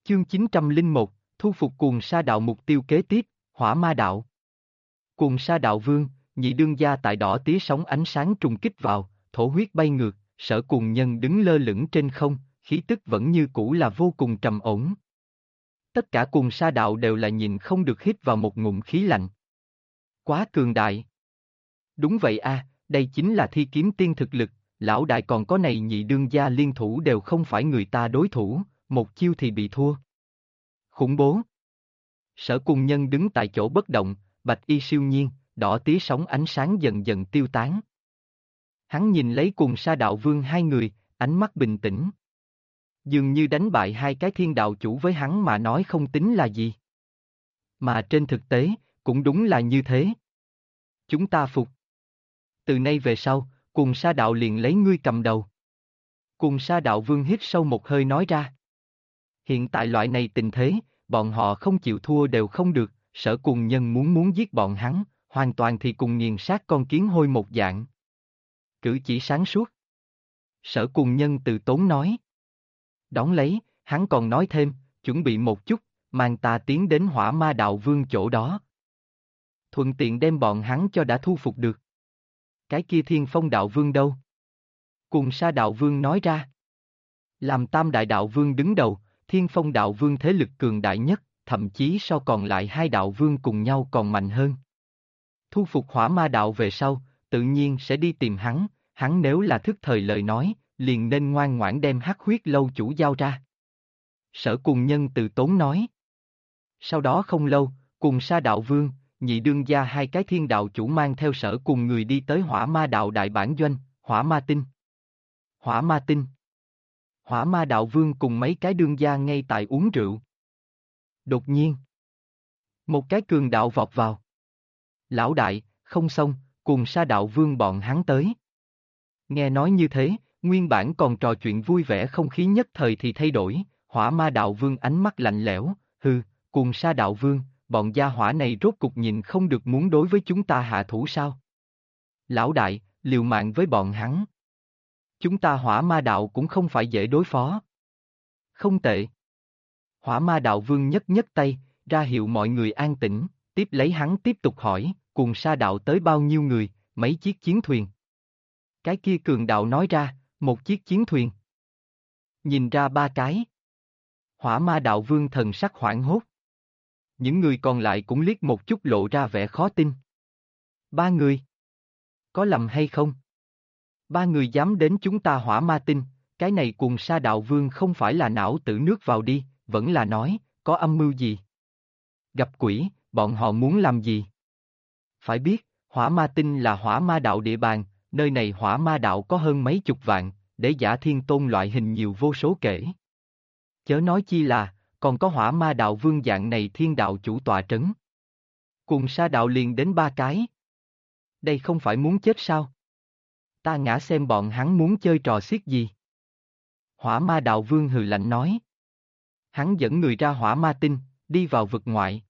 Chương 901, thu phục Cuồng Sa Đạo. Mục tiêu kế tiếp, Hỏa Ma Đạo. Cuồng Sa Đạo Vương, nhị đương gia tại đỏ tía sóng ánh sáng trùng kích vào, thổ huyết bay ngược, Sở Cuồng Nhân đứng lơ lửng trên không, khí tức vẫn như cũ là vô cùng trầm ổn. Tất cả Cuồng Sa Đạo đều là nhìn không được hít vào một ngụm khí lạnh. Quá cường đại. Đúng vậy a, đây chính là thi kiếm tiên thực lực, lão đại còn có này nhị đương gia liên thủ đều không phải người ta đối thủ, một chiêu thì bị thua. Khủng bố. Sở Cuồng Nhân đứng tại chỗ bất động, bạch y siêu nhiên, đỏ tía sóng ánh sáng dần dần tiêu tán. Hắn nhìn lấy Cuồng Sa Đạo Vương hai người, ánh mắt bình tĩnh. Dường như đánh bại hai cái thiên đạo chủ với hắn mà nói không tính là gì. Mà trên thực tế, cũng đúng là như thế. Chúng ta phục. Từ nay về sau, Cuồng Sa Đạo liền lấy ngươi cầm đầu. Cuồng Sa Đạo Vương hít sâu một hơi nói ra. Hiện tại loại này tình thế, bọn họ không chịu thua đều không được, Sở Cuồng Nhân muốn giết bọn hắn, hoàn toàn thì cùng nghiền sát con kiến hôi một dạng. Cử chỉ sáng suốt. Sở Cuồng Nhân từ tốn nói. Đón lấy, hắn còn nói thêm, chuẩn bị một chút, mang ta tiến đến Hỏa Ma Đạo Vương chỗ đó. Thuận tiện đem bọn hắn cho đã thu phục được. Cái kia Thiên Phong Đạo Vương đâu? Cuồng Sa Đạo Vương nói ra. Làm Tam Đại Đạo Vương đứng đầu, Thiên Phong Đạo Vương thế lực cường đại nhất, thậm chí so còn lại hai đạo vương cùng nhau còn mạnh hơn. Thu phục Hỏa Ma Đạo về sau, tự nhiên sẽ đi tìm hắn nếu là thức thời lời nói, liền nên ngoan ngoãn đem Hắc Huyết Lâu chủ giao ra. Sở Cuồng Nhân từ tốn nói. Sau đó không lâu, Cuồng Sa Đạo Vương, nhị đương gia hai cái thiên đạo chủ mang theo Sở cùng người đi tới Hỏa Ma Đạo đại bản doanh, Hỏa Ma Tinh. Hỏa Ma Tinh. Hỏa Ma Đạo Vương cùng mấy cái đương gia ngay tại uống rượu. Đột nhiên, một cái cường đạo vọt vào. Lão đại, không xong, Cuồng Sa Đạo Vương bọn hắn tới. Nghe nói như thế, nguyên bản còn trò chuyện vui vẻ không khí nhất thời thì thay đổi, Hỏa Ma Đạo Vương ánh mắt lạnh lẽo, hừ, Cuồng Sa Đạo Vương, bọn gia hỏa này rốt cục nhìn không được muốn đối với chúng ta hạ thủ sao? Lão đại, liều mạng với bọn hắn. Chúng ta Hỏa Ma Đạo cũng không phải dễ đối phó. Không tệ. Hỏa Ma Đạo Vương nhấc tay, ra hiệu mọi người an tĩnh, tiếp lấy hắn tiếp tục hỏi, Cuồng Sa Đạo tới bao nhiêu người, mấy chiếc chiến thuyền? Cái kia cường đạo nói ra, một chiếc chiến thuyền. Nhìn ra ba cái. Hỏa Ma Đạo Vương thần sắc hoảng hốt. Những người còn lại cũng liếc một chút lộ ra vẻ khó tin. Ba người. Có lầm hay không? Ba người dám đến chúng ta Hỏa Ma Tinh, cái này Cuồng Sa Đạo Vương không phải là não tử nước vào đi, vẫn là nói, có âm mưu gì? Gặp quỷ, bọn họ muốn làm gì? Phải biết, Hỏa Ma Tinh là Hỏa Ma Đạo địa bàn, nơi này Hỏa Ma Đạo có hơn mấy chục vạn, để giả thiên tôn loại hình nhiều vô số kể. Chớ nói chi là, còn có Hỏa Ma Đạo Vương dạng này thiên đạo chủ tọa trấn. Cuồng Sa Đạo liền đến ba cái. Đây không phải muốn chết sao? Ta ngã xem bọn hắn muốn chơi trò xiết gì. Hỏa Ma Đạo Vương hừ lạnh nói. Hắn dẫn người ra Hỏa Ma Tinh, đi vào vực ngoại.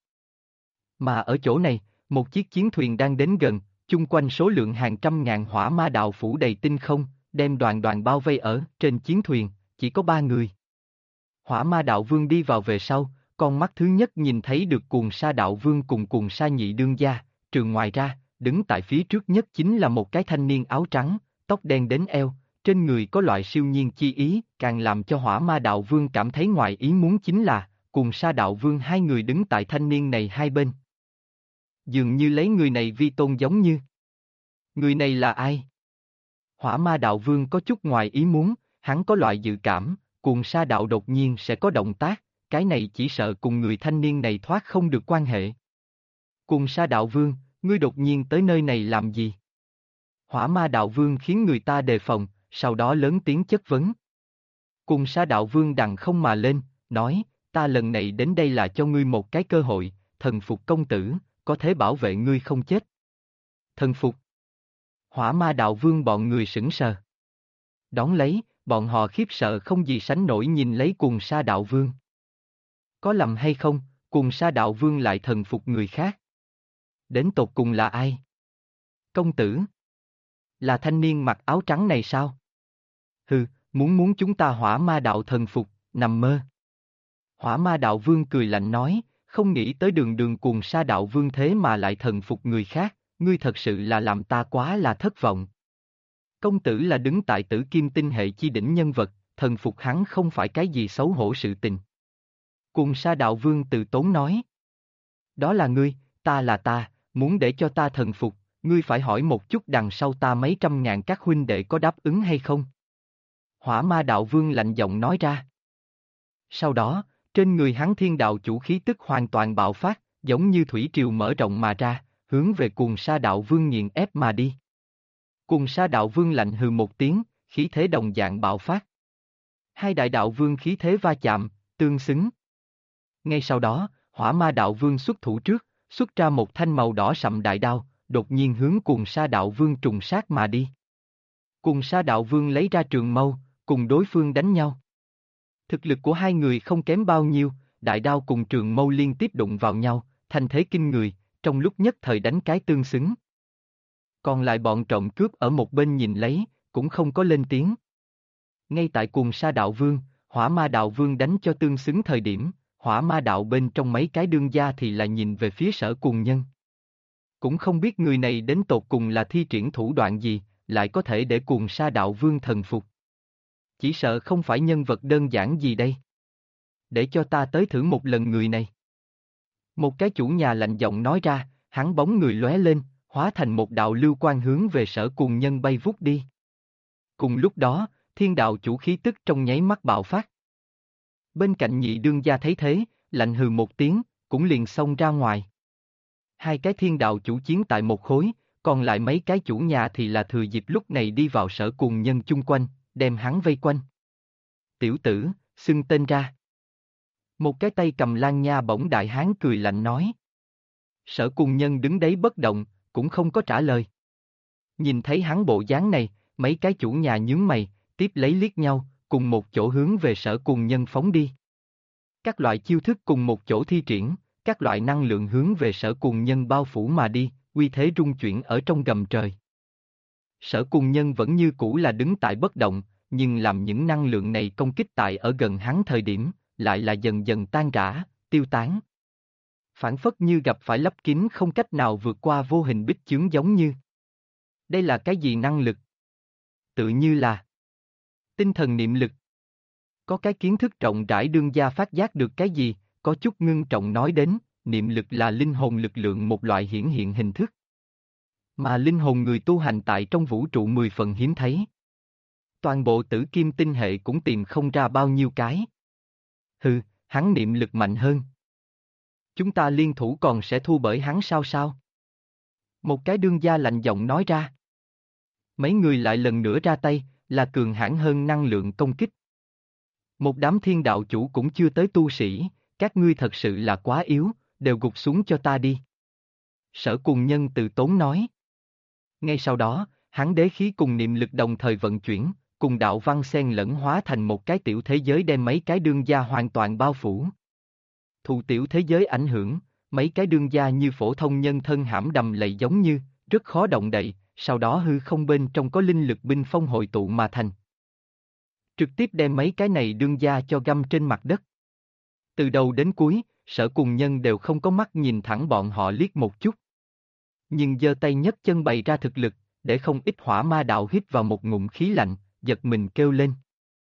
Mà ở chỗ này, một chiếc chiến thuyền đang đến gần, chung quanh số lượng hàng trăm ngàn Hỏa Ma Đạo phủ đầy tinh không, đem đoàn đoàn bao vây ở trên chiến thuyền, chỉ có ba người. Hỏa Ma Đạo Vương đi vào về sau, con mắt thứ nhất nhìn thấy được Cuồng Sa Đạo Vương cùng Cuồng Sa nhị đương gia, trường ngoài ra, đứng tại phía trước nhất chính là một cái thanh niên áo trắng, tóc đen đến eo, trên người có loại siêu nhiên chi ý, càng làm cho Hỏa Ma Đạo Vương cảm thấy ngoài ý muốn chính là, Cuồng Sa Đạo Vương hai người đứng tại thanh niên này hai bên. Dường như lấy người này vi tôn giống như. Người này là ai? Hỏa Ma Đạo Vương có chút ngoài ý muốn, hắn có loại dự cảm, Cuồng Sa Đạo đột nhiên sẽ có động tác, cái này chỉ sợ cùng người thanh niên này thoát không được quan hệ. Cuồng Sa Đạo Vương, ngươi đột nhiên tới nơi này làm gì? Hỏa Ma Đạo Vương khiến người ta đề phòng, sau đó lớn tiếng chất vấn. Cuồng Sa Đạo Vương đằng không mà lên, nói, ta lần này đến đây là cho ngươi một cái cơ hội, thần phục công tử, có thể bảo vệ ngươi không chết. Thần phục. Hỏa Ma Đạo Vương bọn người sững sờ. Đón lấy, bọn họ khiếp sợ không gì sánh nổi nhìn lấy Cuồng Sa Đạo Vương. Có lầm hay không, Cuồng Sa Đạo Vương lại thần phục người khác? Đến tột cùng là ai? Công tử. Là thanh niên mặc áo trắng này sao? Hừ, muốn chúng ta Hỏa Ma Đạo thần phục, nằm mơ. Hỏa ma đạo vương cười lạnh nói, không nghĩ tới đường đường cuồng sa đạo vương thế mà lại thần phục người khác, ngươi thật sự là làm ta quá là thất vọng. Công tử là đứng tại Tử Kim tinh hệ chi đỉnh nhân vật, thần phục hắn không phải cái gì xấu hổ sự tình. Cuồng sa đạo vương từ tốn nói. Đó là ngươi, ta là ta, muốn để cho ta thần phục, ngươi phải hỏi một chút đằng sau ta mấy trăm ngàn các huynh đệ có đáp ứng hay không? Hỏa ma đạo vương lạnh giọng nói ra. Sau đó, trên người hắn thiên đạo chủ khí tức hoàn toàn bạo phát, giống như thủy triều mở rộng mà ra, hướng về cuồng sa đạo vương nghiền ép mà đi. Cuồng sa đạo vương lạnh hừ một tiếng, khí thế đồng dạng bạo phát. Hai đại đạo vương khí thế va chạm, tương xứng. Ngay sau đó, hỏa ma đạo vương xuất thủ trước, xuất ra một thanh màu đỏ sậm đại đao, đột nhiên hướng cuồng sa đạo vương trùng sát mà đi. Cuồng sa đạo vương lấy ra trường mâu, cùng đối phương đánh nhau. Thực lực của hai người không kém bao nhiêu, đại đao cùng trường mâu liên tiếp đụng vào nhau, thành thế kinh người, trong lúc nhất thời đánh cái tương xứng. Còn lại bọn trộm cướp ở một bên nhìn lấy, cũng không có lên tiếng. Ngay tại cuồng sa đạo vương, hỏa ma đạo vương đánh cho tương xứng thời điểm, hỏa ma đạo bên trong mấy cái đương gia thì là nhìn về phía Sở Cuồng Nhân. Cũng không biết người này đến tột cùng là thi triển thủ đoạn gì, lại có thể để cuồng sa đạo vương thần phục. Chỉ sợ không phải nhân vật đơn giản gì đây. Để cho ta tới thử một lần người này. Một cái chủ nhà lạnh giọng nói ra, hắn bóng người lóe lên, hóa thành một đạo lưu quang hướng về Sở Cuồng Nhân bay vút đi. Cùng lúc đó, thiên đạo chủ khí tức trong nháy mắt bạo phát. Bên cạnh nhị đương gia thấy thế, lạnh hừ một tiếng, cũng liền xông ra ngoài. Hai cái thiên đạo chủ chiến tại một khối, còn lại mấy cái chủ nhà thì là thừa dịp lúc này đi vào Sở Cuồng Nhân chung quanh, đem hắn vây quanh. Tiểu tử, xưng tên ra. Một cái tay cầm lan nha bổng đại hán cười lạnh nói. Sở Cuồng Nhân đứng đấy bất động, cũng không có trả lời. Nhìn thấy hắn bộ dáng này, mấy cái chủ nhà nhướng mày, tiếp lấy liếc nhau, cùng một chỗ hướng về Sở Cuồng Nhân phóng đi. Các loại chiêu thức cùng một chỗ thi triển, các loại năng lượng hướng về Sở Cuồng Nhân bao phủ mà đi, uy thế rung chuyển ở trong gầm trời. Sở Cuồng Nhân vẫn như cũ là đứng tại bất động, nhưng làm những năng lượng này công kích tại ở gần hắn thời điểm, lại là dần dần tan rã, tiêu tán. Phản phất như gặp phải lấp kín không cách nào vượt qua vô hình bích chướng giống như. Đây là cái gì năng lực? Tự như là tinh thần niệm lực. Có cái kiến thức rộng rãi đương gia phát giác được cái gì, có chút ngưng trọng nói đến, niệm lực là linh hồn lực lượng một loại hiển hiện hình thức. Mà linh hồn người tu hành tại trong vũ trụ 10 phần hiếm thấy. Toàn bộ Tử Kim tinh hệ cũng tìm không ra bao nhiêu cái. Hừ, hắn niệm lực mạnh hơn. Chúng ta liên thủ còn sẽ thua bởi hắn sao sao? Một cái đương gia lạnh giọng nói ra. Mấy người lại lần nữa ra tay, là cường hãn hơn năng lượng công kích. Một đám thiên đạo chủ cũng chưa tới tu sĩ, các ngươi thật sự là quá yếu, đều gục xuống cho ta đi. Sở Cuồng Nhân từ tốn nói. Ngay sau đó, hắn đế khí cùng niệm lực đồng thời vận chuyển, cùng đạo văn xen lẫn hóa thành một cái tiểu thế giới đem mấy cái đương gia hoàn toàn bao phủ. Thụ tiểu thế giới ảnh hưởng, mấy cái đương gia như phổ thông nhân thân hãm đầm lầy giống như, rất khó động đậy, sau đó hư không bên trong có linh lực binh phong hội tụ mà thành. Trực tiếp đem mấy cái này đương gia cho găm trên mặt đất. Từ đầu đến cuối, Sở Cuồng Nhân đều không có mắt nhìn thẳng bọn họ liếc một chút. Nhưng giơ tay nhấc chân bày ra thực lực, để không ít hỏa ma đạo hít vào một ngụm khí lạnh, giật mình kêu lên.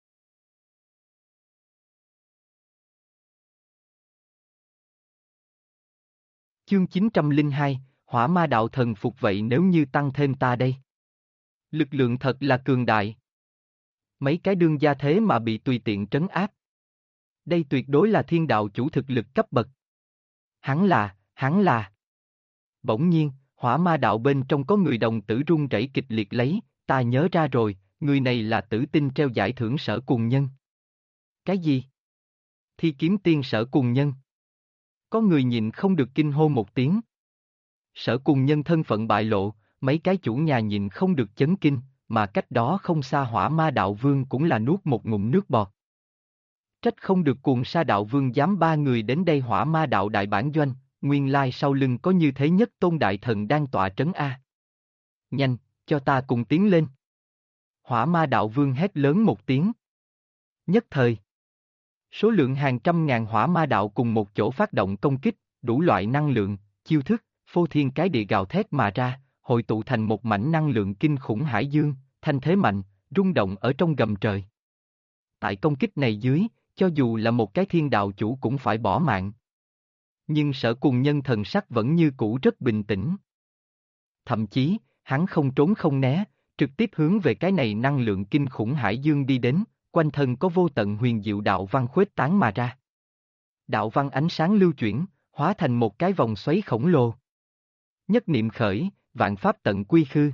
Chương 902, hỏa ma đạo thần phục vậy nếu như tăng thêm ta đây. Lực lượng thật là cường đại. Mấy cái đương gia thế mà bị tùy tiện trấn áp. Đây tuyệt đối là thiên đạo chủ thực lực cấp bậc. Hắn là. Bỗng nhiên, hỏa ma đạo bên trong có người đồng tử run rẩy kịch liệt lấy, ta nhớ ra rồi, người này là tử tinh treo giải thưởng Sở Cuồng Nhân. Cái gì? Thi kiếm tiên Sở Cuồng Nhân. Có người nhịn không được kinh hô một tiếng. Sở Cuồng Nhân thân phận bại lộ, mấy cái chủ nhà nhịn không được chấn kinh, mà cách đó không xa hỏa ma đạo vương cũng là nuốt một ngụm nước bọt. Trách không được cuồng sa đạo vương dám ba người đến đây hỏa ma đạo đại bản doanh, nguyên lai sau lưng có như thế nhất tôn đại thần đang tọa trấn A. Nhanh, cho ta cùng tiến lên. Hỏa ma đạo vương hét lớn một tiếng. Nhất thời. Số lượng hàng trăm ngàn hỏa ma đạo cùng một chỗ phát động công kích, đủ loại năng lượng, chiêu thức, phô thiên cái địa gào thét mà ra, hội tụ thành một mảnh năng lượng kinh khủng hải dương, thanh thế mạnh, rung động ở trong gầm trời. Tại công kích này dưới, cho dù là một cái thiên đạo chủ cũng phải bỏ mạng. Nhưng Sở Cùng Nhân thần sắc vẫn như cũ rất bình tĩnh. Thậm chí, hắn không trốn không né, trực tiếp hướng về cái này năng lượng kinh khủng hải dương đi đến, quanh thân có vô tận huyền diệu đạo văn khuếch tán mà ra. Đạo văn ánh sáng lưu chuyển, hóa thành một cái vòng xoáy khổng lồ. Nhất niệm khởi, vạn pháp tận quy khư.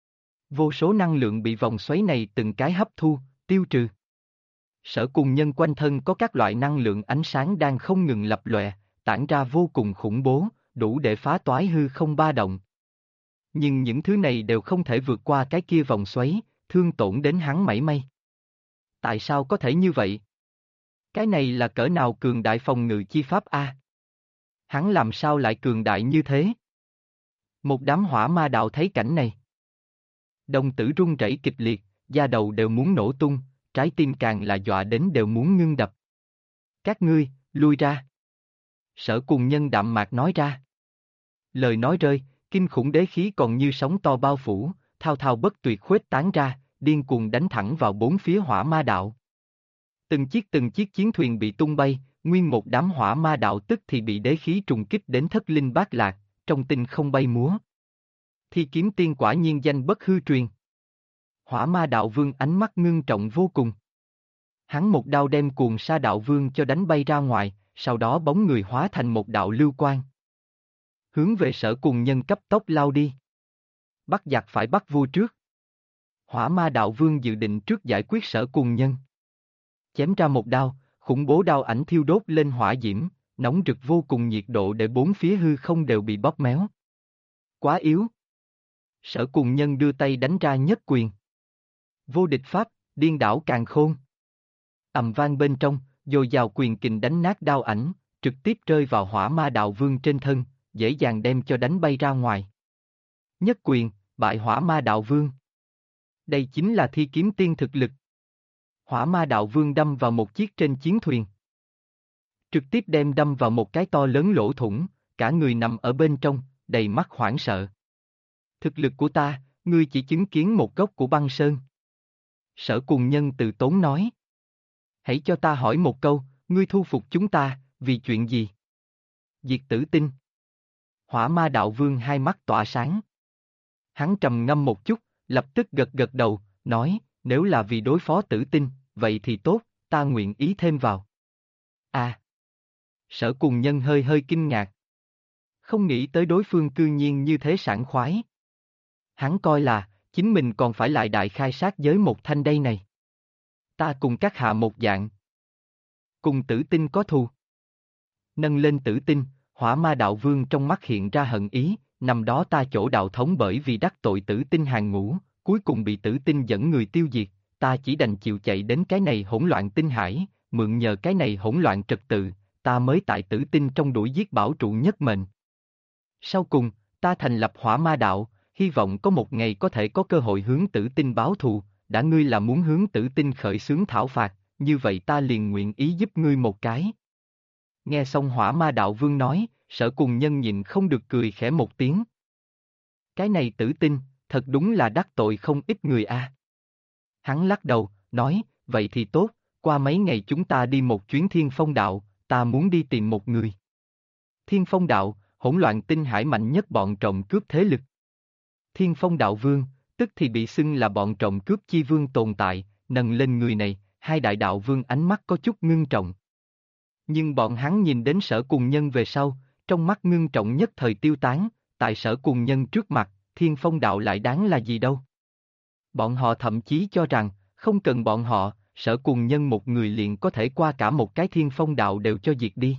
Vô số năng lượng bị vòng xoáy này từng cái hấp thu, tiêu trừ. Sở Cùng Nhân quanh thân có các loại năng lượng ánh sáng đang không ngừng lập lòe, tản ra vô cùng khủng bố, đủ để phá toái hư không ba động. Nhưng những thứ này đều không thể vượt qua cái kia vòng xoáy, thương tổn đến hắn mảy may. Tại sao có thể như vậy? Cái này là cỡ nào cường đại phòng ngự chi pháp a? Hắn làm sao lại cường đại như thế? Một đám hỏa ma đạo thấy cảnh này. Đồng tử run rẩy kịch liệt, da đầu đều muốn nổ tung, trái tim càng là dọa đến đều muốn ngưng đập. Các ngươi, lui ra. Sở Cùng Nhân đạm mạc nói ra. Lời nói rơi, kinh khủng đế khí còn như sóng to bao phủ, thao thao bất tuyệt khuếch tán ra, điên cuồng đánh thẳng vào bốn phía hỏa ma đạo. Từng chiếc chiến thuyền bị tung bay, nguyên một đám hỏa ma đạo tức thì bị đế khí trùng kích đến thất linh bát lạc, trong tinh không bay múa. Thi Kiếm Tiên quả nhiên danh bất hư truyền. Hỏa ma đạo vương ánh mắt ngưng trọng vô cùng. Hắn một đao đem Cuồng Sa đạo vương cho đánh bay ra ngoài, sau đó bóng người hóa thành một đạo lưu quang. Hướng về Sở Cùng Nhân cấp tốc lao đi. Bắt giặc phải bắt vua trước. Hỏa ma đạo vương dự định trước giải quyết Sở Cùng Nhân. Chém ra một đao, khủng bố đao ảnh thiêu đốt lên hỏa diễm, nóng rực vô cùng nhiệt độ để bốn phía hư không đều bị bóp méo. Quá yếu. Sở Cùng Nhân đưa tay đánh ra nhất quyền. Vô địch pháp, điên đảo càn khôn. Ầm vang bên trong, dồi dào quyền kình đánh nát đao ảnh, trực tiếp rơi vào hỏa ma đạo vương trên thân, dễ dàng đem cho đánh bay ra ngoài. Nhất quyền, bại hỏa ma đạo vương. Đây chính là Thi Kiếm Tiên thực lực. Hỏa ma đạo vương đâm vào một chiếc trên chiến thuyền. Trực tiếp đem đâm vào một cái to lớn lỗ thủng, cả người nằm ở bên trong, đầy mắt hoảng sợ. Thực lực của ta, ngươi chỉ chứng kiến một góc của băng sơn. Sở Cùng Nhân từ tốn nói. Hãy cho ta hỏi một câu, ngươi thu phục chúng ta, vì chuyện gì? Diệt Tử Tinh. Hỏa ma đạo vương hai mắt tỏa sáng. Hắn trầm ngâm một chút, lập tức gật gật đầu, nói, nếu là vì đối phó Tử Tinh, vậy thì tốt, ta nguyện ý thêm vào. À! Sở Cùng Nhân hơi hơi kinh ngạc. Không nghĩ tới đối phương cư nhiên như thế sảng khoái. Hắn coi là, chính mình còn phải lại đại khai sát giới một thanh đây này. Ta cùng các hạ một dạng. Cùng Tử Tinh có thù. Nâng lên Tử Tinh, hỏa ma đạo vương trong mắt hiện ra hận ý, năm đó ta chỗ đạo thống bởi vì đắc tội Tử Tinh hàng ngũ, cuối cùng bị Tử Tinh dẫn người tiêu diệt, ta chỉ đành chịu chạy đến cái này hỗn loạn tinh hải, mượn nhờ cái này hỗn loạn trật tự, ta mới tại Tử Tinh trong đuổi giết bảo trụ nhất mệnh. Sau cùng, ta thành lập hỏa ma đạo, hy vọng có một ngày có thể có cơ hội hướng Tử Tinh báo thù, đã ngươi là muốn hướng Tử Tinh khởi xướng thảo phạt, như vậy ta liền nguyện ý giúp ngươi một cái. Nghe xong hỏa ma đạo vương nói, Sở Cùng Nhân nhịn không được cười khẽ một tiếng. Cái này Tử Tinh, thật đúng là đắc tội không ít người a. Hắn lắc đầu, nói, vậy thì tốt, qua mấy ngày chúng ta đi một chuyến Thiên Phong Đạo, ta muốn đi tìm một người. Thiên Phong Đạo, hỗn loạn tinh hải mạnh nhất bọn trộm cướp thế lực. Thiên Phong Đạo Vương, tức thì bị xưng là bọn trộm cướp chi vương tồn tại, nâng lên người này, hai đại đạo vương ánh mắt có chút ngưng trọng. Nhưng bọn hắn nhìn đến Sở Cùng Nhân về sau, trong mắt ngưng trọng nhất thời tiêu tán, tại Sở Cùng Nhân trước mặt, Thiên Phong Đạo lại đáng là gì đâu. Bọn họ thậm chí cho rằng, không cần bọn họ, Sở Cùng Nhân một người liền có thể qua cả một cái Thiên Phong Đạo đều cho diệt đi.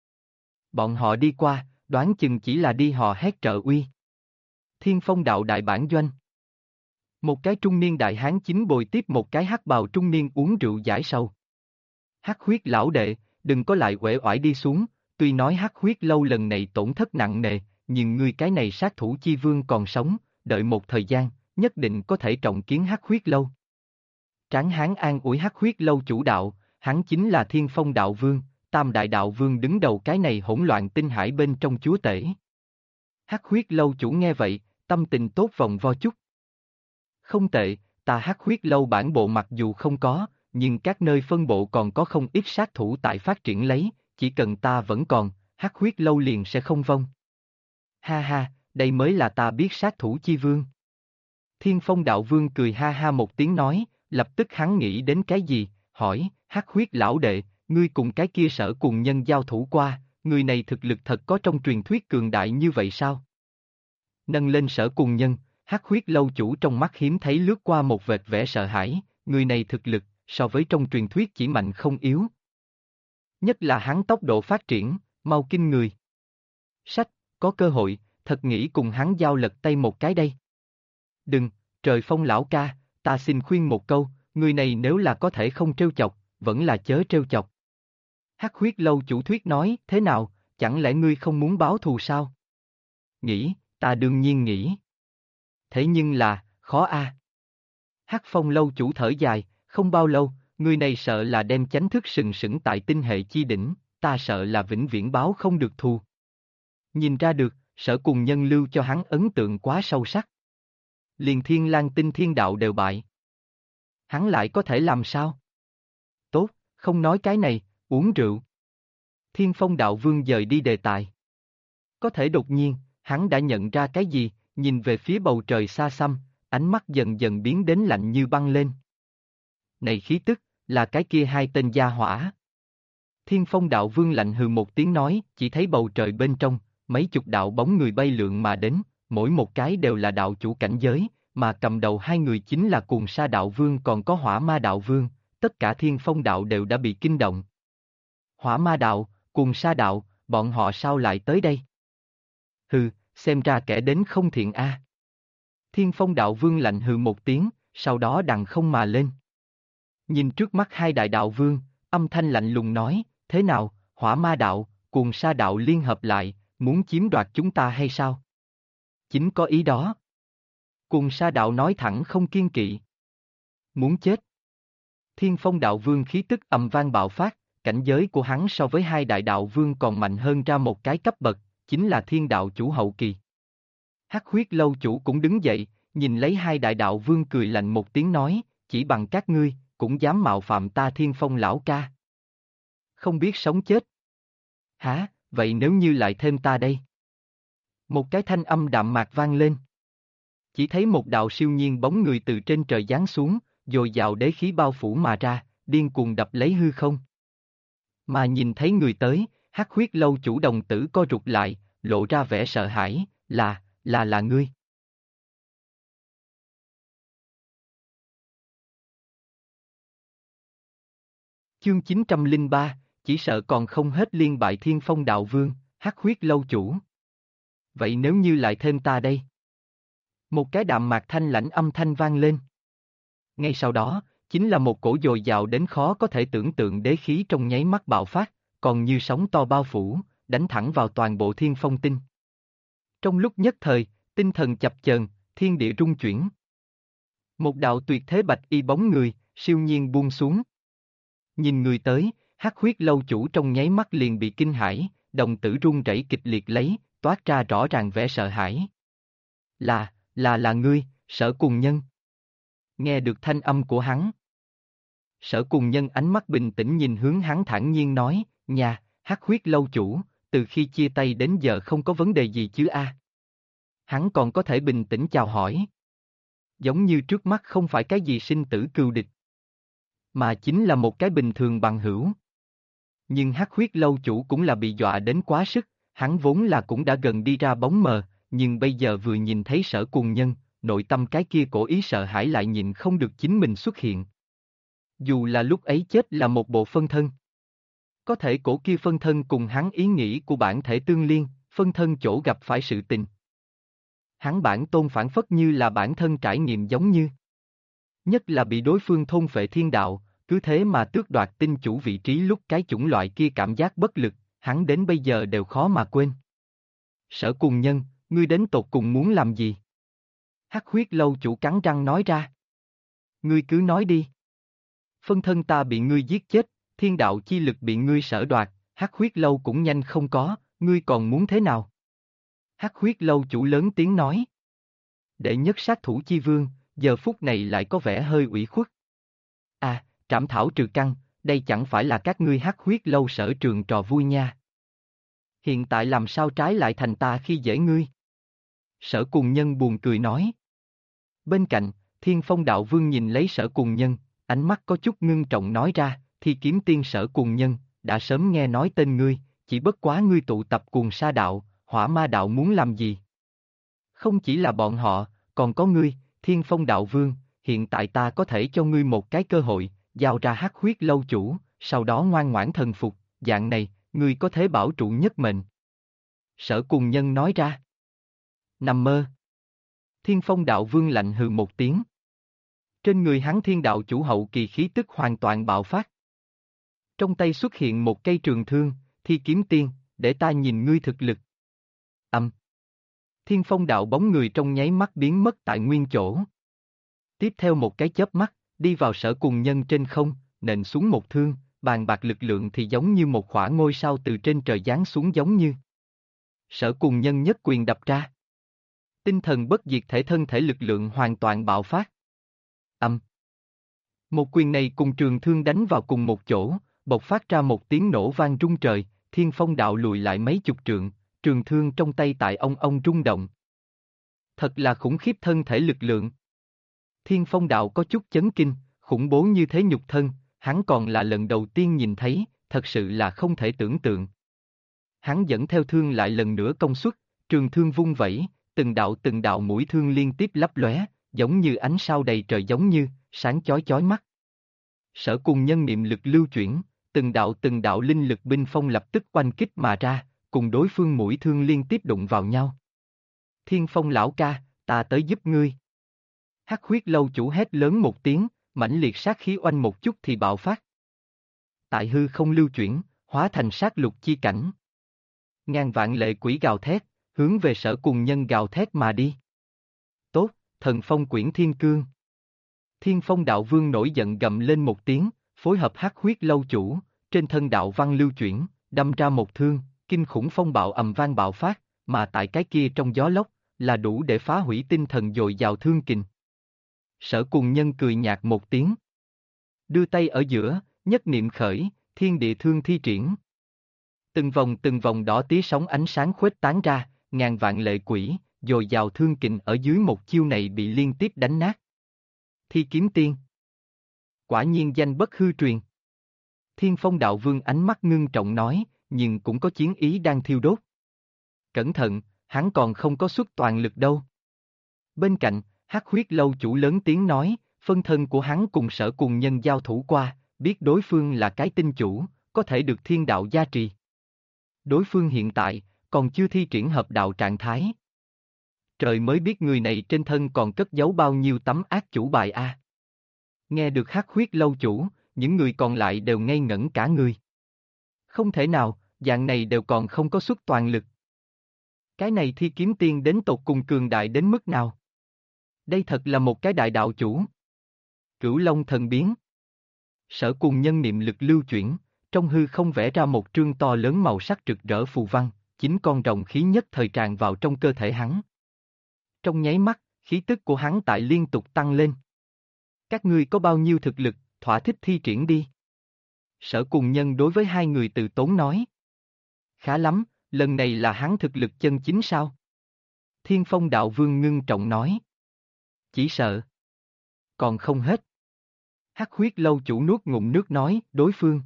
Bọn họ đi qua, đoán chừng chỉ là đi hò hét trợ uy. Thiên Phong Đạo đại bản doanh. Một cái trung niên đại hán chính bồi tiếp một cái hắc bào trung niên uống rượu giải sầu. Hắc huyết lão đệ, đừng có lại uể oải đi xuống, tuy nói hắc huyết lâu lần này tổn thất nặng nề, nhưng ngươi cái này sát thủ chi vương còn sống, đợi một thời gian, nhất định có thể trọng kiến hắc huyết lâu. Tráng hán an ủi hắc huyết lâu chủ đạo, Hắn chính là Thiên Phong Đạo Vương, Tam Đại Đạo Vương đứng đầu cái này hỗn loạn tinh hải bên trong chúa tể. Hắc huyết lâu chủ nghe vậy, tâm tình tốt vòng vo chút. Không tệ, ta Hắc huyết lâu bản bộ mặc dù không có, nhưng các nơi phân bộ còn có không ít sát thủ tại phát triển lấy, chỉ cần ta vẫn còn, Hắc huyết lâu liền sẽ không vong. Ha ha, đây mới là ta biết sát thủ chi vương. Thiên Phong Đạo Vương cười ha ha một tiếng nói, lập tức hắn nghĩ đến cái gì, hỏi, Hắc huyết lão đệ, ngươi cùng cái kia Sở Cùng Nhân giao thủ qua, người này thực lực thật có trong truyền thuyết cường đại như vậy sao? Nâng lên Sở Cùng Nhân, Hắc huyết lâu chủ trong mắt hiếm thấy lướt qua một vệt vẻ sợ hãi, người này thực lực, so với trong truyền thuyết chỉ mạnh không yếu. Nhất là hắn tốc độ phát triển, mau kinh người. Sách, có cơ hội, thật nghĩ cùng hắn giao lật tay một cái đây. Đừng, Trời Phong lão ca, ta xin khuyên một câu, người này nếu là có thể không trêu chọc, vẫn là chớ trêu chọc. Hắc huyết lâu chủ thuyết nói, thế nào, chẳng lẽ ngươi không muốn báo thù sao? Nghĩ, ta đương nhiên nghĩ. Thế nhưng là, khó a. Hắc Phong lâu chủ thở dài, không bao lâu, người này sợ là đem chánh thức sừng sững tại tinh hệ chi đỉnh, ta sợ là vĩnh viễn báo không được thù. Nhìn ra được, Sở Cùng Nhân lưu cho hắn ấn tượng quá sâu sắc. Liền Thiên Lang Tinh Thiên Đạo đều bại. Hắn lại có thể làm sao? Tốt, không nói cái này, uống rượu. Thiên Phong Đạo Vương dời đi đề tài. Có thể đột nhiên, hắn đã nhận ra cái gì, nhìn về phía bầu trời xa xăm, ánh mắt dần dần biến đến lạnh như băng lên. Này khí tức, là cái kia hai tên gia hỏa. Thiên Phong Đạo Vương lạnh hừ một tiếng nói, chỉ thấy bầu trời bên trong, mấy chục đạo bóng người bay lượn mà đến, mỗi một cái đều là đạo chủ cảnh giới, mà cầm đầu hai người chính là Cuồng Sa Đạo Vương còn có Hỏa Ma Đạo Vương, tất cả Thiên Phong Đạo đều đã bị kinh động. Hỏa Ma Đạo, Cuồng Sa Đạo, bọn họ sao lại tới đây? Hừ, xem ra kẻ đến không thiện a. Thiên Phong Đạo Vương lạnh hừ một tiếng, sau đó đằng không mà lên. Nhìn trước mắt hai đại đạo vương, âm thanh lạnh lùng nói, thế nào, Hỏa Ma Đạo, Cuồng Sa Đạo liên hợp lại, muốn chiếm đoạt chúng ta hay sao? Chính có ý đó. Cuồng Sa Đạo nói thẳng không kiên kỵ. Muốn chết. Thiên Phong Đạo Vương khí tức ầm vang bạo phát, cảnh giới của hắn so với hai đại đạo vương còn mạnh hơn ra một cái cấp bậc, chính là Thiên Đạo chủ hậu kỳ. Hắc huyết lâu chủ cũng đứng dậy, nhìn lấy hai đại đạo vương cười lạnh một tiếng nói, chỉ bằng các ngươi, cũng dám mạo phạm ta Thiên Phong lão ca. Không biết sống chết. Hả, vậy nếu như lại thêm ta đây? Một cái thanh âm đạm mạc vang lên. Chỉ thấy một đạo siêu nhiên bóng người từ trên trời giáng xuống, dồi dào đế khí bao phủ mà ra, điên cuồng đập lấy hư không. Mà nhìn thấy người tới, Hắc huyết lâu chủ đồng tử co rụt lại, lộ ra vẻ sợ hãi, là ngươi. Chương 903, chỉ sợ còn không hết liên bại Thiên Phong Đạo Vương, Hắc huyết lâu chủ. Vậy nếu như lại thêm ta đây? Một cái đạm mạc thanh lãnh âm thanh vang lên. Ngay sau đó, chính là một cổ dồi dào đến khó có thể tưởng tượng đế khí trong nháy mắt bạo phát, còn như sóng to bao phủ, đánh thẳng vào toàn bộ Thiên Phong tinh. Trong lúc nhất thời, tinh thần chập chờn, thiên địa rung chuyển. Một đạo tuyệt thế bạch y bóng người, siêu nhiên buông xuống. Nhìn người tới, Hắc huyết lâu chủ trong nháy mắt liền bị kinh hãi, đồng tử run rẩy kịch liệt lấy, toát ra rõ ràng vẻ sợ hãi. Là ngươi, Sở Cùng Nhân. Nghe được thanh âm của hắn. Sở Cùng Nhân ánh mắt bình tĩnh nhìn hướng hắn thản nhiên nói, nhà, Hắc huyết lâu chủ, từ khi chia tay đến giờ không có vấn đề gì chứ a? Hắn còn có thể bình tĩnh chào hỏi. Giống như trước mắt không phải cái gì sinh tử cừu địch, mà chính là một cái bình thường bằng hữu. Nhưng Hắc huyết lâu chủ cũng là bị dọa đến quá sức, hắn vốn là cũng đã gần đi ra bóng mờ, nhưng bây giờ vừa nhìn thấy Sở Cùng Nhân, nội tâm cái kia cổ ý sợ hãi lại nhịn không được chính mình xuất hiện. Dù là lúc ấy chết là một bộ phân thân. Có thể cổ kia phân thân cùng hắn ý nghĩ của bản thể tương liên, phân thân chỗ gặp phải sự tình. Hắn bản tôn phản phất như là bản thân trải nghiệm giống như. Nhất là bị đối phương thôn phệ thiên đạo, cứ thế mà tước đoạt tinh chủ vị trí lúc cái chủng loại kia cảm giác bất lực, hắn đến bây giờ đều khó mà quên. Sở Cùng Nhân, ngươi đến tột cùng muốn làm gì? Hắc huyết lâu chủ cắn răng nói ra. Ngươi cứ nói đi. Phân thân ta bị ngươi giết chết, Thiên đạo chi lực bị ngươi sở đoạt, hắc huyết lâu cũng nhanh không có, ngươi còn muốn thế nào? Hắc huyết lâu chủ lớn tiếng nói. Đệ nhất sát thủ chi vương, giờ phút này lại có vẻ hơi ủy khuất. À, trảm thảo trừ căn, đây chẳng phải là các ngươi hắc huyết lâu sở trường trò vui nha. Hiện tại làm sao trái lại thành ta khi dễ ngươi? Sở Cùng Nhân buồn cười nói. Bên cạnh, Thiên Phong Đạo Vương nhìn lấy Sở Cùng Nhân, ánh mắt có chút ngưng trọng nói ra, Thi Kiếm Tiên Sở Cùng Nhân, đã sớm nghe nói tên ngươi, chỉ bất quá ngươi tụ tập Cuồng Sa Đạo, Hỏa Ma Đạo muốn làm gì? Không chỉ là bọn họ, còn có ngươi, Thiên Phong Đạo Vương, hiện tại ta có thể cho ngươi một cái cơ hội, giao ra hắc huyết lâu chủ, sau đó ngoan ngoãn thần phục, dạng này, ngươi có thể bảo trụ nhất mệnh. Sở Cùng Nhân nói ra. Nằm mơ. Thiên Phong Đạo Vương lạnh hừ một tiếng. Trên người hắn thiên đạo chủ hậu kỳ khí tức hoàn toàn bạo phát. Trong tay xuất hiện một cây trường thương, Thi Kiếm Tiên, để ta nhìn ngươi thực lực. Thiên Phong Đạo bóng người trong nháy mắt biến mất tại nguyên chỗ. Tiếp theo một cái chớp mắt, đi vào Sở Cùng Nhân trên không, nện xuống một thương, bàn bạc lực lượng thì giống như một khỏa ngôi sao từ trên trời giáng xuống giống như. Sở Cùng Nhân nhất quyền đập ra. Tinh thần bất diệt thể thân thể lực lượng hoàn toàn bạo phát. Một quyền này cùng trường thương đánh vào cùng một chỗ, bộc phát ra một tiếng nổ vang rung trời, Thiên Phong Đạo lùi lại mấy chục trượng, trường thương trong tay tại ông rung động. Thật là khủng khiếp thân thể lực lượng. Thiên Phong Đạo có chút chấn kinh, khủng bố như thế nhục thân, hắn còn là lần đầu tiên nhìn thấy, thật sự là không thể tưởng tượng. Hắn dẫn theo thương lại lần nữa công suất, trường thương vung vẩy, từng đạo mũi thương liên tiếp lấp lóe, giống như ánh sao đầy trời giống như, sáng chói chói mắt. Sở Cùng Nhân niệm lực lưu chuyển, từng đạo linh lực binh phong lập tức oanh kích mà ra, cùng đối phương mũi thương liên tiếp đụng vào nhau. Thiên Phong lão ca, ta tới giúp ngươi. Hắc huyết lâu chủ hét lớn một tiếng, mãnh liệt sát khí oanh một chút thì bạo phát. Tại hư không lưu chuyển, hóa thành sát lục chi cảnh. Ngàn vạn lệ quỷ gào thét, hướng về Sở Cùng Nhân gào thét mà đi. Tốt, thần phong quyển thiên cương. Thiên Phong Đạo Vương nổi giận gầm lên một tiếng, phối hợp hắc huyết lâu chủ, trên thân đạo văn lưu chuyển, đâm ra một thương, kinh khủng phong bạo ầm vang bạo phát, mà tại cái kia trong gió lốc, là đủ để phá hủy tinh thần dồi dào thương kình. Sở Cùng Nhân cười nhạt một tiếng. Đưa tay ở giữa, nhất niệm khởi, thiên địa thương thi triển. Từng vòng đỏ tía sóng ánh sáng khuếch tán ra, ngàn vạn lệ quỷ, dồi dào thương kình ở dưới một chiêu này bị liên tiếp đánh nát. Thi Kiếm Tiên. Quả nhiên danh bất hư truyền. Thiên Phong Đạo Vương ánh mắt ngưng trọng nói, nhưng cũng có chiến ý đang thiêu đốt. Cẩn thận, hắn còn không có xuất toàn lực đâu. Bên cạnh, hắc huyết lâu chủ lớn tiếng nói, phân thân của hắn cùng Sở Cùng Nhân giao thủ qua, biết đối phương là cái tinh chủ, có thể được thiên đạo gia trì. Đối phương hiện tại, còn chưa thi triển hợp đạo trạng thái. Trời mới biết người này trên thân còn cất giấu bao nhiêu tấm ác chủ bài a. Nghe được hắc huyết lâu chủ, những người còn lại đều ngây ngẩn cả người. Không thể nào, dạng này đều còn không có xuất toàn lực. Cái này Thi Kiếm Tiên đến tột cùng cường đại đến mức nào? Đây thật là một cái đại đạo chủ. Cửu Long thần biến. Sở Cùng Nhân niệm lực lưu chuyển, trong hư không vẽ ra một trương to lớn màu sắc rực rỡ phù văn, 9 con rồng khí nhất thời tràn vào trong cơ thể hắn. Trong nháy mắt, khí tức của hắn tại liên tục tăng lên. Các ngươi có bao nhiêu thực lực, thỏa thích thi triển đi. Sở Cùng Nhân đối với hai người từ tốn nói. Khá lắm, lần này là hắn thực lực chân chính sao? Thiên Phong Đạo Vương ngưng trọng nói. Chỉ sợ. Còn không hết. Hắc huyết lâu chủ nuốt ngụm nước nói, đối phương.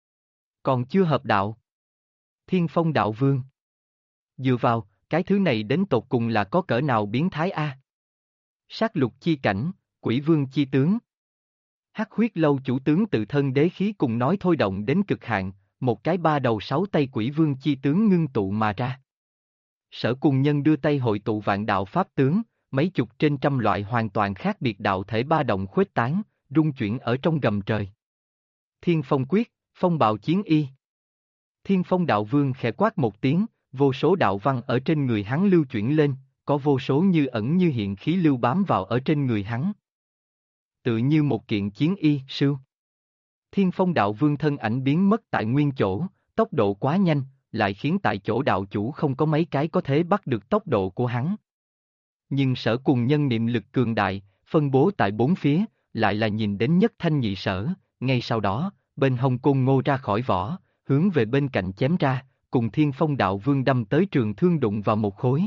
Còn chưa hợp đạo. Thiên Phong Đạo Vương. Dựa vào, cái thứ này đến tột cùng là có cỡ nào biến thái a? Sát lục chi cảnh, quỷ vương chi tướng. Hắc huyết lâu chủ tướng tự thân đế khí cùng nói thôi động đến cực hạn, một cái 3 đầu 6 tay quỷ vương chi tướng ngưng tụ mà ra. Sở Cùng Nhân đưa tay hội tụ vạn đạo pháp tướng, mấy chục trên trăm loại hoàn toàn khác biệt đạo thể ba động khuếch tán, rung chuyển ở trong gầm trời. Thiên Phong Quyết, phong bạo chiến y. Thiên Phong Đạo Vương khẽ quát một tiếng, vô số đạo văn ở trên người hắn lưu chuyển lên, có vô số như ẩn như hiện khí lưu bám vào ở trên người hắn. Tự như một kiện chiến y, sưu. Thiên Phong đạo vương thân ảnh biến mất tại nguyên chỗ, tốc độ quá nhanh, lại khiến tại chỗ đạo chủ không có mấy cái có thể bắt được tốc độ của hắn. Nhưng Sở Cùng nhân niệm lực cường đại, phân bố tại bốn phía, lại là nhìn đến nhất thanh nhị sở, ngay sau đó, bên hông côn ngô ra khỏi vỏ, hướng về bên cạnh chém ra, cùng Thiên Phong đạo vương đâm tới trường thương đụng vào một khối.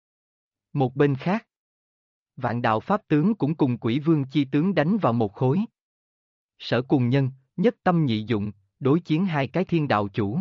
Một bên khác, Vạn đạo pháp tướng cũng cùng Quỷ Vương chi tướng đánh vào một khối. Sở Cùng nhân, nhất tâm nhị dụng, đối chiến hai cái thiên đạo chủ.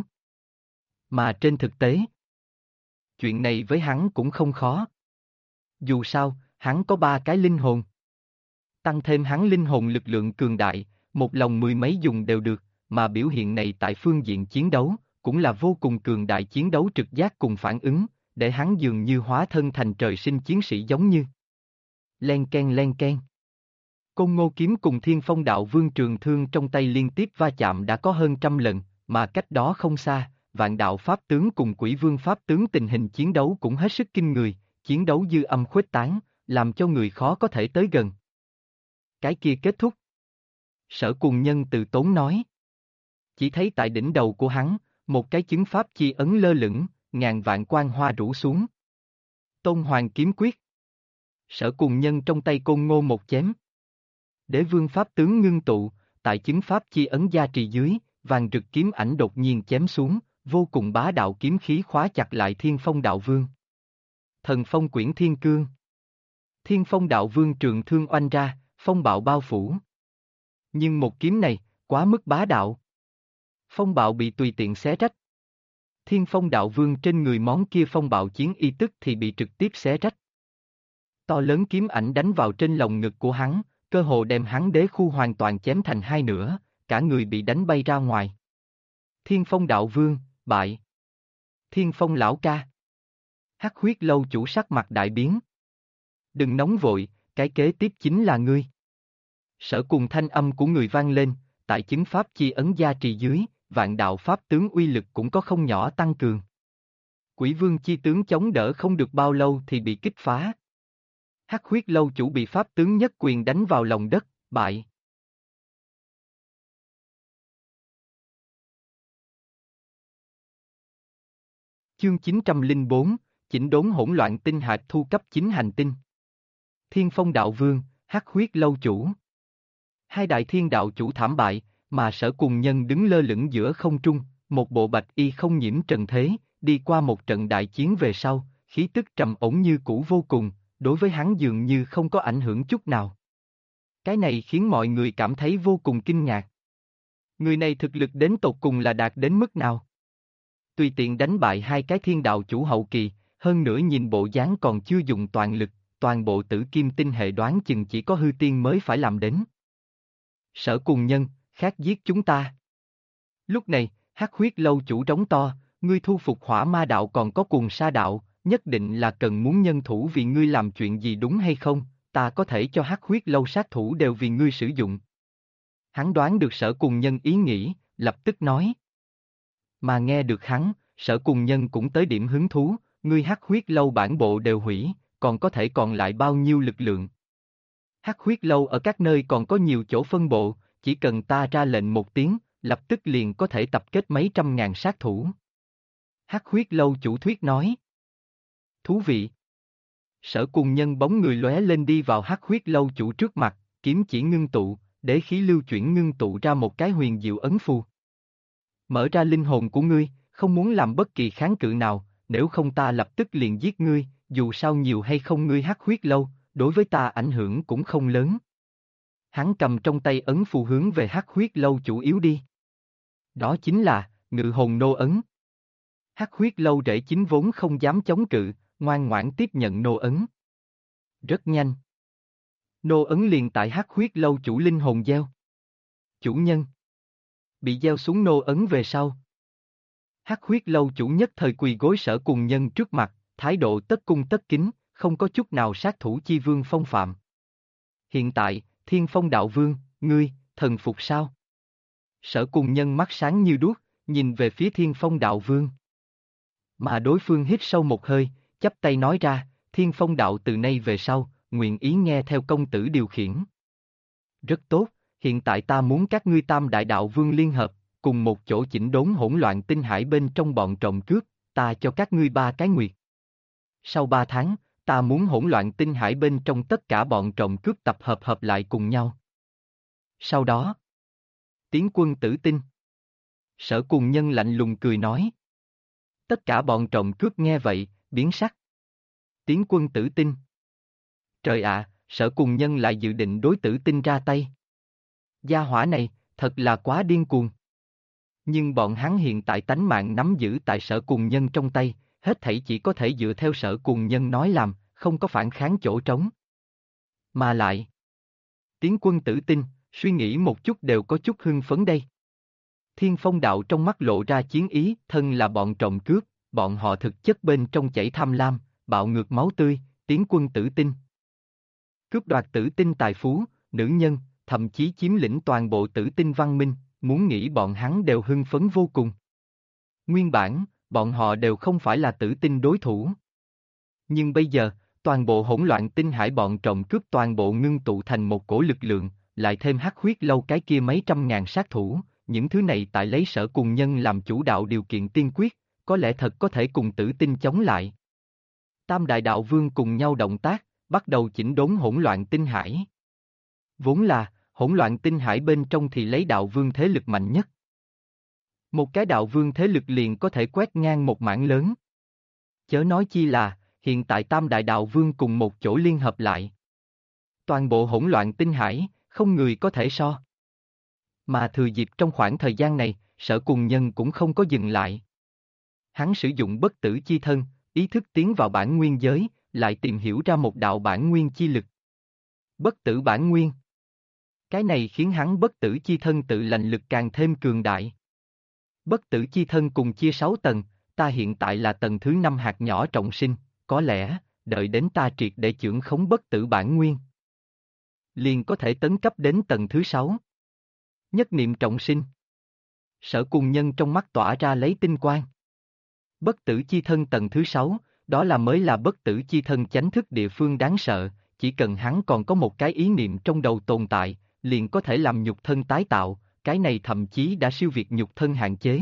Mà trên thực tế, chuyện này với hắn cũng không khó. Dù sao, hắn có ba cái linh hồn. Tăng thêm hắn linh hồn lực lượng cường đại, một lòng mười mấy dùng đều được, mà biểu hiện này tại phương diện chiến đấu, cũng là vô cùng cường đại chiến đấu trực giác cùng phản ứng, để hắn dường như hóa thân thành trời sinh chiến sĩ giống như. Len ken len ken. Côn Ngô kiếm cùng Thiên Phong đạo vương trường thương trong tay liên tiếp va chạm đã có hơn 100 lần, mà cách đó không xa, Vạn đạo pháp tướng cùng Quỷ Vương pháp tướng tình hình chiến đấu cũng hết sức kinh người, chiến đấu dư âm khuếch tán, làm cho người khó có thể tới gần. Cái kia kết thúc. Sở Cùng nhân từ tốn nói. Chỉ thấy tại đỉnh đầu của hắn, một cái chứng pháp chi ấn lơ lửng, ngàn vạn quang hoa rủ xuống. Tôn Hoàng kiếm quyết. Sở Cùng nhân trong tay Côn Ngô một chém. Đế vương pháp tướng ngưng tụ, tại chứng pháp chi ấn gia trì dưới, vàng rực kiếm ảnh đột nhiên chém xuống, vô cùng bá đạo kiếm khí khóa chặt lại Thiên Phong đạo vương. Thần phong quyển thiên cương. Thiên Phong đạo vương trường thương oanh ra, phong bạo bao phủ. Nhưng một kiếm này, quá mức bá đạo. Phong bạo bị tùy tiện xé rách. Thiên Phong đạo vương trên người món kia phong bạo chiến y tức thì bị trực tiếp xé rách. To lớn kiếm ảnh đánh vào trên lồng ngực của hắn, cơ hồ đem hắn đế khu hoàn toàn chém thành hai nửa, cả người bị đánh bay ra ngoài. Thiên Phong đạo vương, bại. Thiên Phong lão ca. Hắc huyết lâu chủ sắc mặt đại biến. Đừng nóng vội, cái kế tiếp chính là ngươi. Sở Cùng thanh âm của người vang lên, tại chứng pháp chi ấn gia trì dưới, vạn đạo pháp tướng uy lực cũng có không nhỏ tăng cường. Quỷ Vương chi tướng chống đỡ không được bao lâu thì bị kích phá. Hắc huyết lâu chủ bị pháp tướng nhất quyền đánh vào lòng đất, bại. Chương 904, chỉnh đốn hỗn loạn tinh hạt thu cấp 9 hành tinh. Thiên Phong đạo vương, Hắc huyết lâu chủ. Hai đại thiên đạo chủ thảm bại, mà Sở Cùng nhân đứng lơ lửng giữa không trung, một bộ bạch y không nhiễm trần thế, đi qua một trận đại chiến về sau, khí tức trầm ổn như cũ vô cùng, đối với hắn dường như không có ảnh hưởng chút nào. Cái này khiến mọi người cảm thấy vô cùng kinh ngạc. Người này thực lực đến tột cùng là đạt đến mức nào? Tùy tiện đánh bại hai cái thiên đạo chủ hậu kỳ, hơn nữa nhìn bộ dáng còn chưa dùng toàn lực, toàn bộ tử kim tinh hệ đoán chừng chỉ có hư tiên mới phải làm đến. Sở Cùng nhân, khác giết chúng ta. Lúc này, Hắc huyết lâu chủ trống to, ngươi thu phục Hỏa Ma đạo còn có Cuồng Sa đạo, nhất định là cần muốn nhân thủ vì ngươi làm chuyện gì đúng hay không, ta có thể cho Hắc huyết lâu sát thủ đều vì ngươi sử dụng. Hắn đoán được Sở Cùng nhân ý nghĩ, lập tức nói. Mà nghe được hắn, Sở Cùng nhân cũng tới điểm hứng thú, ngươi Hắc huyết lâu bản bộ đều hủy, còn có thể còn lại bao nhiêu lực lượng. Hắc huyết lâu ở các nơi còn có nhiều chỗ phân bộ, chỉ cần ta ra lệnh một tiếng, lập tức liền có thể tập kết mấy trăm ngàn sát thủ. Hắc huyết lâu chủ thuyết nói. Thú vị. Sở Cùng nhân bóng người lóe lên đi vào Hắc huyết lâu chủ trước mặt, kiếm chỉ ngưng tụ, đế khí lưu chuyển ngưng tụ ra một cái huyền diệu ấn phù. Mở ra linh hồn của ngươi, không muốn làm bất kỳ kháng cự nào, nếu không ta lập tức liền giết ngươi, dù sao nhiều hay không ngươi Hắc huyết lâu, đối với ta ảnh hưởng cũng không lớn. Hắn cầm trong tay ấn phù hướng về Hắc huyết lâu chủ yếu đi. Đó chính là, ngự hồn nô ấn. Hắc huyết lâu rễ chính vốn không dám chống cự, ngoan ngoãn tiếp nhận nô ấn. Rất nhanh. Nô ấn liền tại Hắc huyết lâu chủ linh hồn gieo. Chủ nhân. Bị gieo xuống nô ấn về sau. Hắc huyết lâu chủ nhất thời quỳ gối Sở Cùng nhân trước mặt, thái độ tất cung tất kính, không có chút nào sát thủ chi vương phong phạm. Hiện tại, Thiên Phong đạo vương, ngươi, thần phục sao? Sở Cùng nhân mắt sáng như đuốc, nhìn về phía Thiên Phong đạo vương. Mà đối phương hít sâu một hơi, chắp tay nói ra, Thiên Phong đạo từ nay về sau, nguyện ý nghe theo công tử điều khiển. Rất tốt, hiện tại ta muốn các ngươi Tam Đại Đạo Vương liên hợp, cùng một chỗ chỉnh đốn hỗn loạn tinh hải bên trong bọn trộm cướp, ta cho các ngươi 3 cái nguyệt. Sau 3 tháng, ta muốn hỗn loạn tinh hải bên trong tất cả bọn trộm cướp tập hợp lại cùng nhau. Sau đó, Tiến Quân Tử Tinh. Sở Cùng Nhân lạnh lùng cười nói. Tất cả bọn trộm cướp nghe vậy, biến sắc. Tiến Quân Tử Tinh. Trời ạ, Sở Cùng Nhân lại dự định đối Tử Tinh ra tay. Gia hỏa này, thật là quá điên cuồng. Nhưng bọn hắn hiện tại tánh mạng nắm giữ tại Sở Cùng Nhân trong tay, hết thảy chỉ có thể dựa theo Sở Cùng Nhân nói làm, không có phản kháng chỗ trống. Mà lại, Tiến Quân Tử Tinh, suy nghĩ một chút đều có chút hưng phấn đây. Thiên Phong Đạo trong mắt lộ ra chiến ý, thân là bọn trộm cướp, bọn họ thực chất bên trong chảy tham lam, bạo ngược máu tươi, Tiến Quân Tử Tinh. Cướp đoạt tử tinh tài phú, nữ nhân, thậm chí chiếm lĩnh toàn bộ tử tinh văn minh, muốn nghĩ bọn hắn đều hưng phấn vô cùng. Nguyên bản, bọn họ đều không phải là tử tinh đối thủ. Nhưng bây giờ, toàn bộ hỗn loạn tinh hải bọn trộm cướp toàn bộ ngưng tụ thành một cổ lực lượng, lại thêm hắc huyết lâu cái kia mấy trăm ngàn sát thủ, những thứ này tại lấy Sở Cùng Nhân làm chủ đạo điều kiện tiên quyết, có lẽ thật có thể cùng tử tinh chống lại. Tam Đại Đạo Vương cùng nhau động tác, bắt đầu chỉnh đốn hỗn loạn tinh hải. Vốn là, hỗn loạn tinh hải bên trong thì lấy đạo vương thế lực mạnh nhất. Một cái đạo vương thế lực liền có thể quét ngang một mảng lớn. Chớ nói chi là, hiện tại Tam Đại Đạo Vương cùng một chỗ liên hợp lại. Toàn bộ hỗn loạn tinh hải, không người có thể so. Mà thừa dịp trong khoảng thời gian này, Sở Cùng Nhân cũng không có dừng lại. Hắn sử dụng bất tử chi thân, ý thức tiến vào bản nguyên giới, lại tìm hiểu ra một đạo bản nguyên chi lực. Bất tử bản nguyên. Cái này khiến hắn bất tử chi thân tự lành lực càng thêm cường đại. Bất tử chi thân cùng chia 6 tầng, ta hiện tại là tầng thứ 5 hạt nhỏ trọng sinh, có lẽ, đợi đến ta triệt để chưởng khống bất tử bản nguyên, liền có thể tấn cấp đến tầng thứ 6. Nhất niệm trọng sinh. Sở Cùng Nhân trong mắt tỏa ra lấy tinh quang. Bất tử chi thân tầng thứ 6, đó là mới là bất tử chi thân chánh thức địa phương đáng sợ, chỉ cần hắn còn có một cái ý niệm trong đầu tồn tại, liền có thể làm nhục thân tái tạo, cái này thậm chí đã siêu việt nhục thân hạn chế.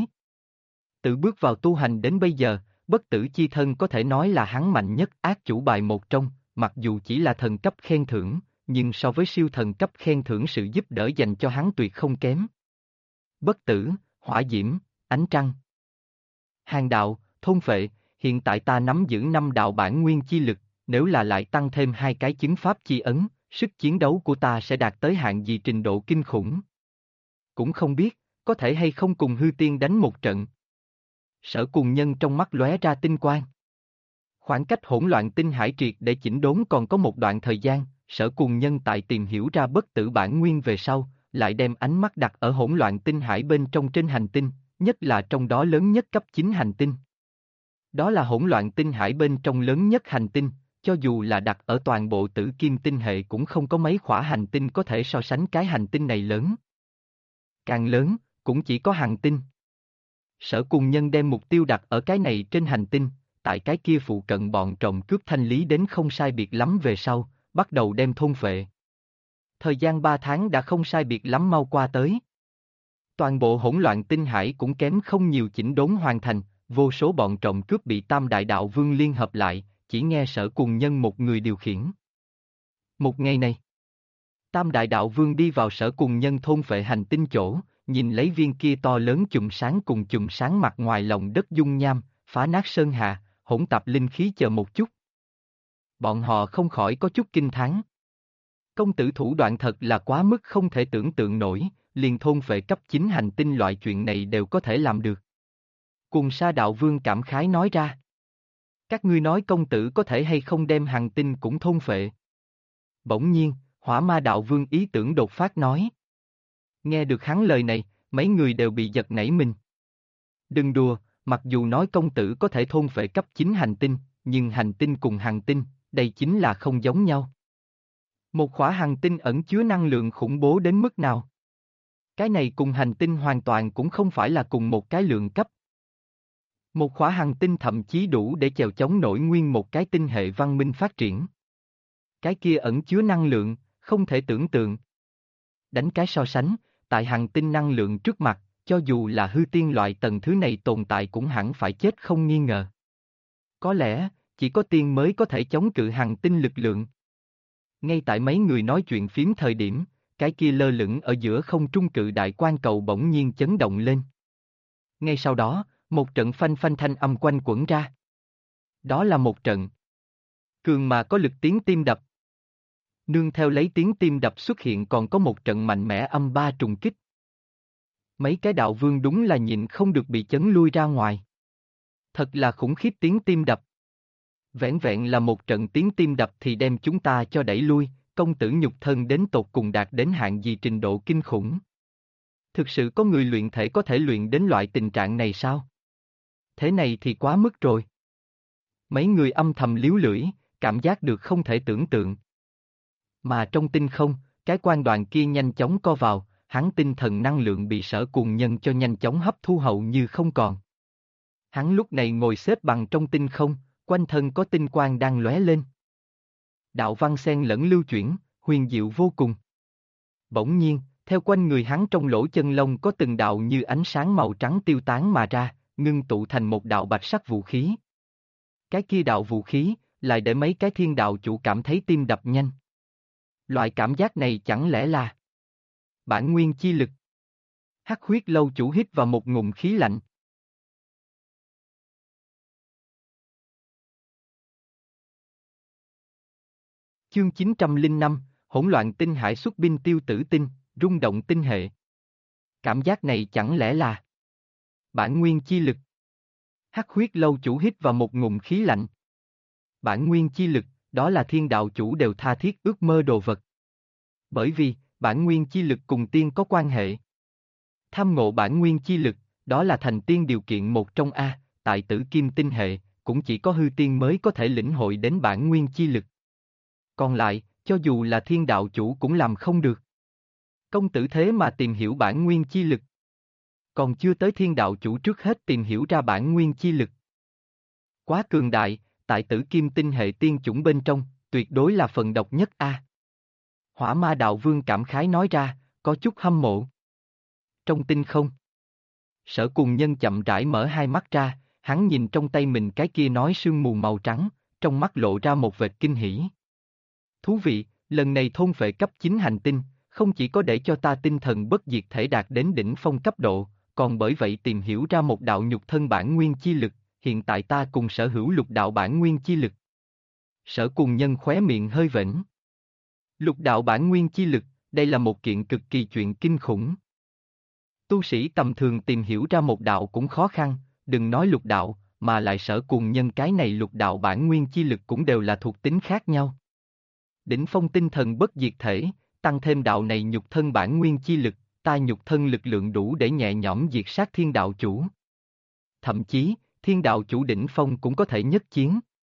Tự bước vào tu hành đến bây giờ, bất tử chi thân có thể nói là hắn mạnh nhất ác chủ bài một trong, mặc dù chỉ là thần cấp khen thưởng, nhưng so với siêu thần cấp khen thưởng sự giúp đỡ dành cho hắn tuyệt không kém. Bất tử, hỏa diễm, ánh trăng. Hàng đạo, thôn phệ, hiện tại ta nắm giữ 5 đạo bản nguyên chi lực, nếu là lại tăng thêm 2 cái chứng pháp chi ấn, sức chiến đấu của ta sẽ đạt tới hạng gì trình độ kinh khủng. Cũng không biết, có thể hay không cùng hư tiên đánh một trận. Sở Cùng Nhân trong mắt lóe ra tinh quang. Khoảng cách hỗn loạn tinh hải triệt để chỉnh đốn còn có một đoạn thời gian, Sở Cùng Nhân tại tìm hiểu ra bất tử bản nguyên về sau, lại đem ánh mắt đặt ở hỗn loạn tinh hải bên trong trên hành tinh, nhất là trong đó lớn nhất cấp 9 hành tinh. Đó là hỗn loạn tinh hải bên trong lớn nhất hành tinh, cho dù là đặt ở toàn bộ tử kim tinh hệ cũng không có mấy khỏa hành tinh có thể so sánh cái hành tinh này lớn. Càng lớn, cũng chỉ có hành tinh. Sở Cùng Nhân đem mục tiêu đặt ở cái này trên hành tinh, tại cái kia phụ cận bọn trộm cướp thanh lý đến không sai biệt lắm về sau, bắt đầu đem thôn phệ. Thời gian 3 tháng đã không sai biệt lắm mau qua tới. Toàn bộ hỗn loạn tinh hải cũng kém không nhiều chỉnh đốn hoàn thành, vô số bọn trộm cướp bị Tam Đại Đạo Vương liên hợp lại, chỉ nghe Sở Cùng Nhân một người điều khiển. Một ngày này, Tam Đại Đạo Vương đi vào Sở Cùng Nhân thôn phệ hành tinh chỗ, nhìn lấy viên kia to lớn chùm sáng cùng chùm sáng mặt ngoài lòng đất dung nham, phá nát sơn hà, hỗn tạp linh khí chờ một chút. Bọn họ không khỏi có chút kinh thán. Công tử thủ đoạn thật là quá mức không thể tưởng tượng nổi, liền thôn phệ cấp 9 hành tinh loại chuyện này đều có thể làm được. Cùng Sa Đạo Vương cảm khái nói ra. Các ngươi nói công tử có thể hay không đem hành tinh cũng thôn phệ. Bỗng nhiên, Hỏa Ma Đạo Vương ý tưởng đột phát nói. Nghe được hắn lời này, mấy người đều bị giật nảy mình. Đừng đùa, mặc dù nói công tử có thể thôn phệ cấp 9 hành tinh, nhưng hành tinh cùng hành tinh, đây chính là không giống nhau. Một khỏa hành tinh ẩn chứa năng lượng khủng bố đến mức nào? Cái này cùng hành tinh hoàn toàn cũng không phải là cùng một cái lượng cấp. Một khỏa hành tinh thậm chí đủ để chèo chống nổi nguyên một cái tinh hệ văn minh phát triển. Cái kia ẩn chứa năng lượng, không thể tưởng tượng. đánh cái so sánh, tại hành tinh năng lượng trước mặt, cho dù là hư tiên loại tầng thứ này tồn tại cũng hẳn phải chết không nghi ngờ. Có lẽ, chỉ có tiên mới có thể chống cự hành tinh lực lượng. Ngay tại mấy người nói chuyện phím thời điểm, cái kia lơ lửng ở giữa không trung cự đại quan cầu bỗng nhiên chấn động lên. Ngay sau đó, một trận phanh phanh thanh âm quanh quẩn ra. Đó là một trận cường mà có lực tiếng tim đập. Nương theo lấy tiếng tim đập xuất hiện còn có một trận mạnh mẽ âm ba trùng kích. Mấy cái đạo vương đúng là nhịn không được bị chấn lui ra ngoài. Thật là khủng khiếp tiếng tim đập. Vẻn vẹn là một trận tiếng tim đập thì đem chúng ta cho đẩy lui, công tử nhục thân đến tột cùng đạt đến hạng gì trình độ kinh khủng. Thực sự có người luyện thể có thể luyện đến loại tình trạng này sao? Thế này thì quá mức rồi. Mấy người âm thầm líu lưỡi, cảm giác được không thể tưởng tượng. Mà trong tinh không, cái quan đoàn kia nhanh chóng co vào, hắn tinh thần năng lượng bị Sở Cuồng Nhân cho nhanh chóng hấp thu hầu như không còn. Hắn lúc này ngồi xếp bằng trong tinh không, quanh thân có tinh quang đang lóe lên. Đạo văn xen lẫn lưu chuyển, huyền diệu vô cùng. Bỗng nhiên, theo quanh người hắn trong lỗ chân lông có từng đạo như ánh sáng màu trắng tiêu tán mà ra, ngưng tụ thành một đạo bạch sắc vũ khí. Cái kia đạo vũ khí, lại để mấy cái thiên đạo chủ cảm thấy tim đập nhanh. Loại cảm giác này chẳng lẽ là bản nguyên chi lực? Hắc huyết lâu chủ hít vào một ngụm khí lạnh. Chương 905, hỗn loạn tinh hải xuất binh tiêu tử tinh, rung động tinh hệ. Cảm giác này chẳng lẽ là bản nguyên chi lực? Hắc huyết lâu chủ hít vào một ngụm khí lạnh. Bản nguyên chi lực, đó là thiên đạo chủ đều tha thiết ước mơ đồ vật. Bởi vì, bản nguyên chi lực cùng tiên có quan hệ. Tham ngộ bản nguyên chi lực, đó là thành tiên điều kiện một trong A, tại tử kim tinh hệ, cũng chỉ có hư tiên mới có thể lĩnh hội đến bản nguyên chi lực. Còn lại, cho dù là thiên đạo chủ cũng làm không được. Công tử thế mà tìm hiểu bản nguyên chi lực. Còn chưa tới thiên đạo chủ trước hết tìm hiểu ra bản nguyên chi lực. Quá cường đại, tại tử kim tinh hệ tiên chủng bên trong, tuyệt đối là phần độc nhất A. Hỏa ma đạo vương cảm khái nói ra, có chút hâm mộ. Trong tinh không, Sở Cuồng Nhân chậm rãi mở hai mắt ra, hắn nhìn trong tay mình cái kia nói sương mù màu trắng, trong mắt lộ ra một vệt kinh hỉ. Thú vị, lần này thôn phệ cấp 9 hành tinh, không chỉ có để cho ta tinh thần bất diệt thể đạt đến đỉnh phong cấp độ, còn bởi vậy tìm hiểu ra một đạo nhục thân bản nguyên chi lực, hiện tại ta cùng sở hữu lục đạo bản nguyên chi lực. Sở Cuồng Nhân khóe miệng hơi vểnh. Lục đạo bản nguyên chi lực, đây là một kiện cực kỳ chuyện kinh khủng. Tu sĩ tầm thường tìm hiểu ra một đạo cũng khó khăn, đừng nói lục đạo, mà lại Sở Cuồng Nhân cái này lục đạo bản nguyên chi lực cũng đều là thuộc tính khác nhau. Đỉnh phong tinh thần bất diệt thể, tăng thêm đạo này nhục thân bản nguyên chi lực, ta nhục thân lực lượng đủ để nhẹ nhõm diệt sát thiên đạo chủ. Thậm chí, thiên đạo chủ đỉnh phong cũng có thể nhất chiến.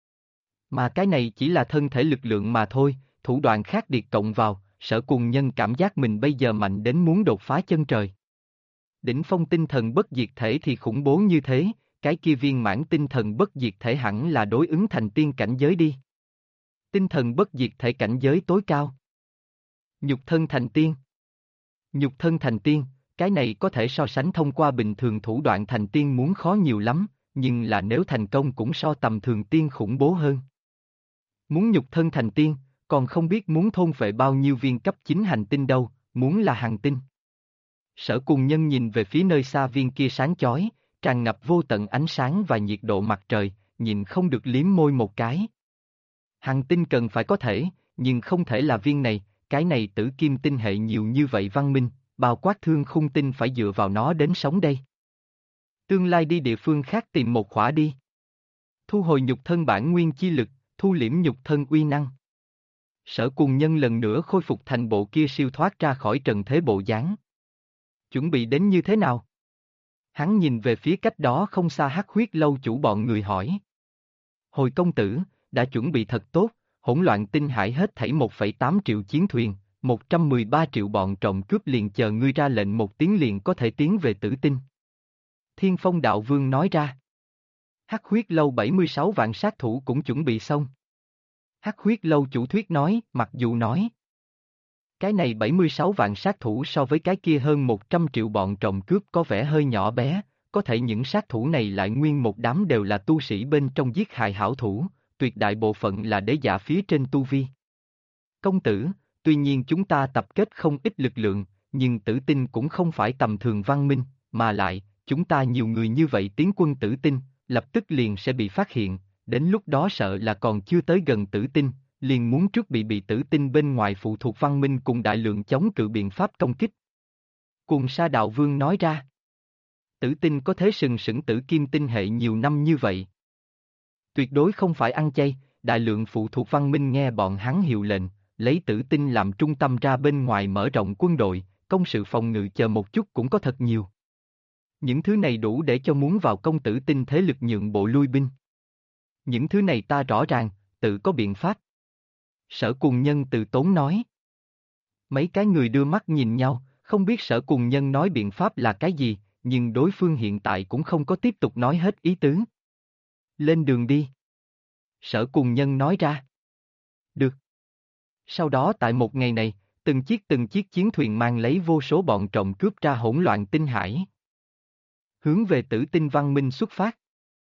Mà cái này chỉ là thân thể lực lượng mà thôi, thủ đoạn khác điệt cộng vào, Sở Cuồng Nhân cảm giác mình bây giờ mạnh đến muốn đột phá chân trời. Đỉnh phong tinh thần bất diệt thể thì khủng bố như thế, cái kia viên mãn tinh thần bất diệt thể hẳn là đối ứng thành tiên cảnh giới đi. Tinh thần bất diệt thể cảnh giới tối cao. Nhục thân thành tiên. Nhục thân thành tiên, cái này có thể so sánh thông qua bình thường thủ đoạn thành tiên muốn khó nhiều lắm, nhưng là nếu thành công cũng so tầm thường tiên khủng bố hơn. Muốn nhục thân thành tiên, còn không biết muốn thôn phệ bao nhiêu viên cấp 9 hành tinh đâu, muốn là hành tinh. Sở Cuồng Nhân nhìn về phía nơi xa viên kia sáng chói, tràn ngập vô tận ánh sáng và nhiệt độ mặt trời, nhìn không được liếm môi một cái. Hành tinh cần phải có thể, nhưng không thể là viên này, cái này tử kim tinh hệ nhiều như vậy văn minh, bao quát thương khung tinh phải dựa vào nó đến sống đây. Tương lai đi địa phương khác tìm một khỏa đi. Thu hồi nhục thân bản nguyên chi lực, thu liễm nhục thân uy năng. Sở Cuồng Nhân lần nữa khôi phục thành bộ kia siêu thoát ra khỏi trần thế bộ dáng. Chuẩn bị đến như thế nào? Hắn nhìn về phía cách đó không xa Hắc huyết lâu chủ bọn người hỏi. Hồi công tử, đã chuẩn bị thật tốt, hỗn loạn tinh hải hết thảy 1,8 triệu chiến thuyền, 113 triệu bọn trộm cướp liền chờ ngươi ra lệnh một tiếng liền có thể tiến về tử tinh. Thiên Phong Đạo Vương nói ra. Hắc huyết lâu 76 vạn sát thủ cũng chuẩn bị xong. Hắc huyết lâu chủ thuyết nói, mặc dù nói. Cái này 76 vạn sát thủ so với cái kia hơn 100 triệu bọn trộm cướp có vẻ hơi nhỏ bé, có thể những sát thủ này lại nguyên một đám đều là tu sĩ bên trong giết hại hảo thủ, tuyệt đại bộ phận là đế giả phía trên tu vi. Công tử, tuy nhiên chúng ta tập kết không ít lực lượng, nhưng Tử Tinh cũng không phải tầm thường văn minh, mà lại, chúng ta nhiều người như vậy tiến quân Tử Tinh, lập tức liền sẽ bị phát hiện, đến lúc đó sợ là còn chưa tới gần Tử Tinh, liền muốn trước bị Tử Tinh bên ngoài phụ thuộc văn minh cùng đại lượng chống cự biện pháp công kích. Cuồng Sa Đạo Vương nói ra. Tử Tinh có thế sừng sững Tử Kim tinh hệ nhiều năm như vậy. Tuyệt đối không phải ăn chay, đại lượng phụ thuộc văn minh nghe bọn hắn hiệu lệnh, lấy Tử Tinh làm trung tâm ra bên ngoài mở rộng quân đội, công sự phòng ngự chờ một chút cũng có thật nhiều. Những thứ này đủ để cho muốn vào công Tử Tinh thế lực nhượng bộ lui binh. Những thứ này ta rõ ràng, tự có biện pháp. Sở Cùng Nhân từ tốn nói. Mấy cái người đưa mắt nhìn nhau, không biết Sở Cùng Nhân nói biện pháp là cái gì, nhưng đối phương hiện tại cũng không có tiếp tục nói hết ý tứ. Lên đường đi. Sở Cùng Nhân nói ra. Được. Sau đó tại một ngày này, từng chiếc chiến thuyền mang lấy vô số bọn trộm cướp ra hỗn loạn tinh hải. Hướng về Tử Tinh văn minh xuất phát.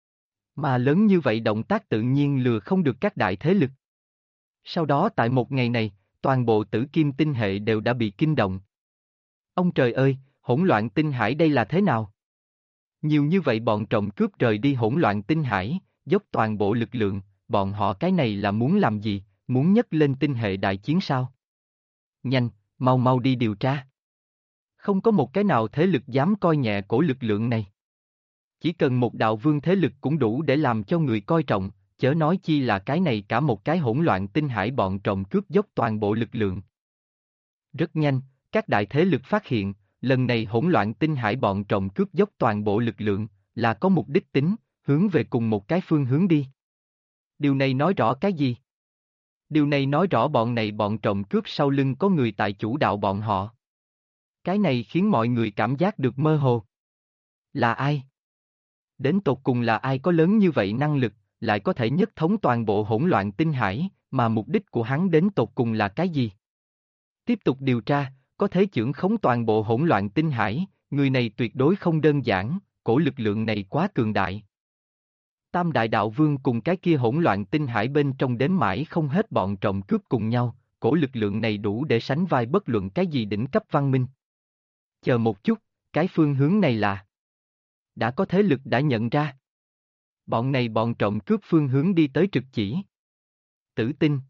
Mà lớn như vậy động tác tự nhiên lừa không được các đại thế lực. Sau đó tại một ngày này, toàn bộ Tử Kim tinh hệ đều đã bị kinh động. Ông trời ơi, hỗn loạn tinh hải đây là thế nào? Nhiều như vậy bọn trộm cướp rời đi hỗn loạn tinh hải, dốc toàn bộ lực lượng, bọn họ cái này là muốn làm gì, muốn nhấc lên tinh hệ đại chiến sao? Nhanh, mau mau đi điều tra. Không có một cái nào thế lực dám coi nhẹ cổ lực lượng này. Chỉ cần một đạo vương thế lực cũng đủ để làm cho người coi trọng, chớ nói chi là cái này cả một cái hỗn loạn tinh hải bọn trộm cướp dốc toàn bộ lực lượng. Rất nhanh, các đại thế lực phát hiện, lần này hỗn loạn tinh hải bọn trộm cướp dốc toàn bộ lực lượng, là có mục đích tính, hướng về cùng một cái phương hướng đi. Điều này nói rõ cái gì? Điều này nói rõ bọn trộm cướp sau lưng có người tại chủ đạo bọn họ. Cái này khiến mọi người cảm giác được mơ hồ. Là ai? Đến tột cùng là ai có lớn như vậy năng lực, lại có thể nhất thống toàn bộ hỗn loạn tinh hải, mà mục đích của hắn đến tột cùng là cái gì? Tiếp tục điều tra, có thể chưởng khống toàn bộ hỗn loạn tinh hải, người này tuyệt đối không đơn giản, cổ lực lượng này quá cường đại. Tam Đại Đạo Vương cùng cái kia hỗn loạn tinh hải bên trong đếm mãi không hết bọn trộm cướp cùng nhau, cổ lực lượng này đủ để sánh vai bất luận cái gì đỉnh cấp văn minh. Chờ một chút, cái phương hướng này là... Đã có thế lực đã nhận ra. Bọn trộm cướp phương hướng đi tới trực chỉ. Tử Tinh.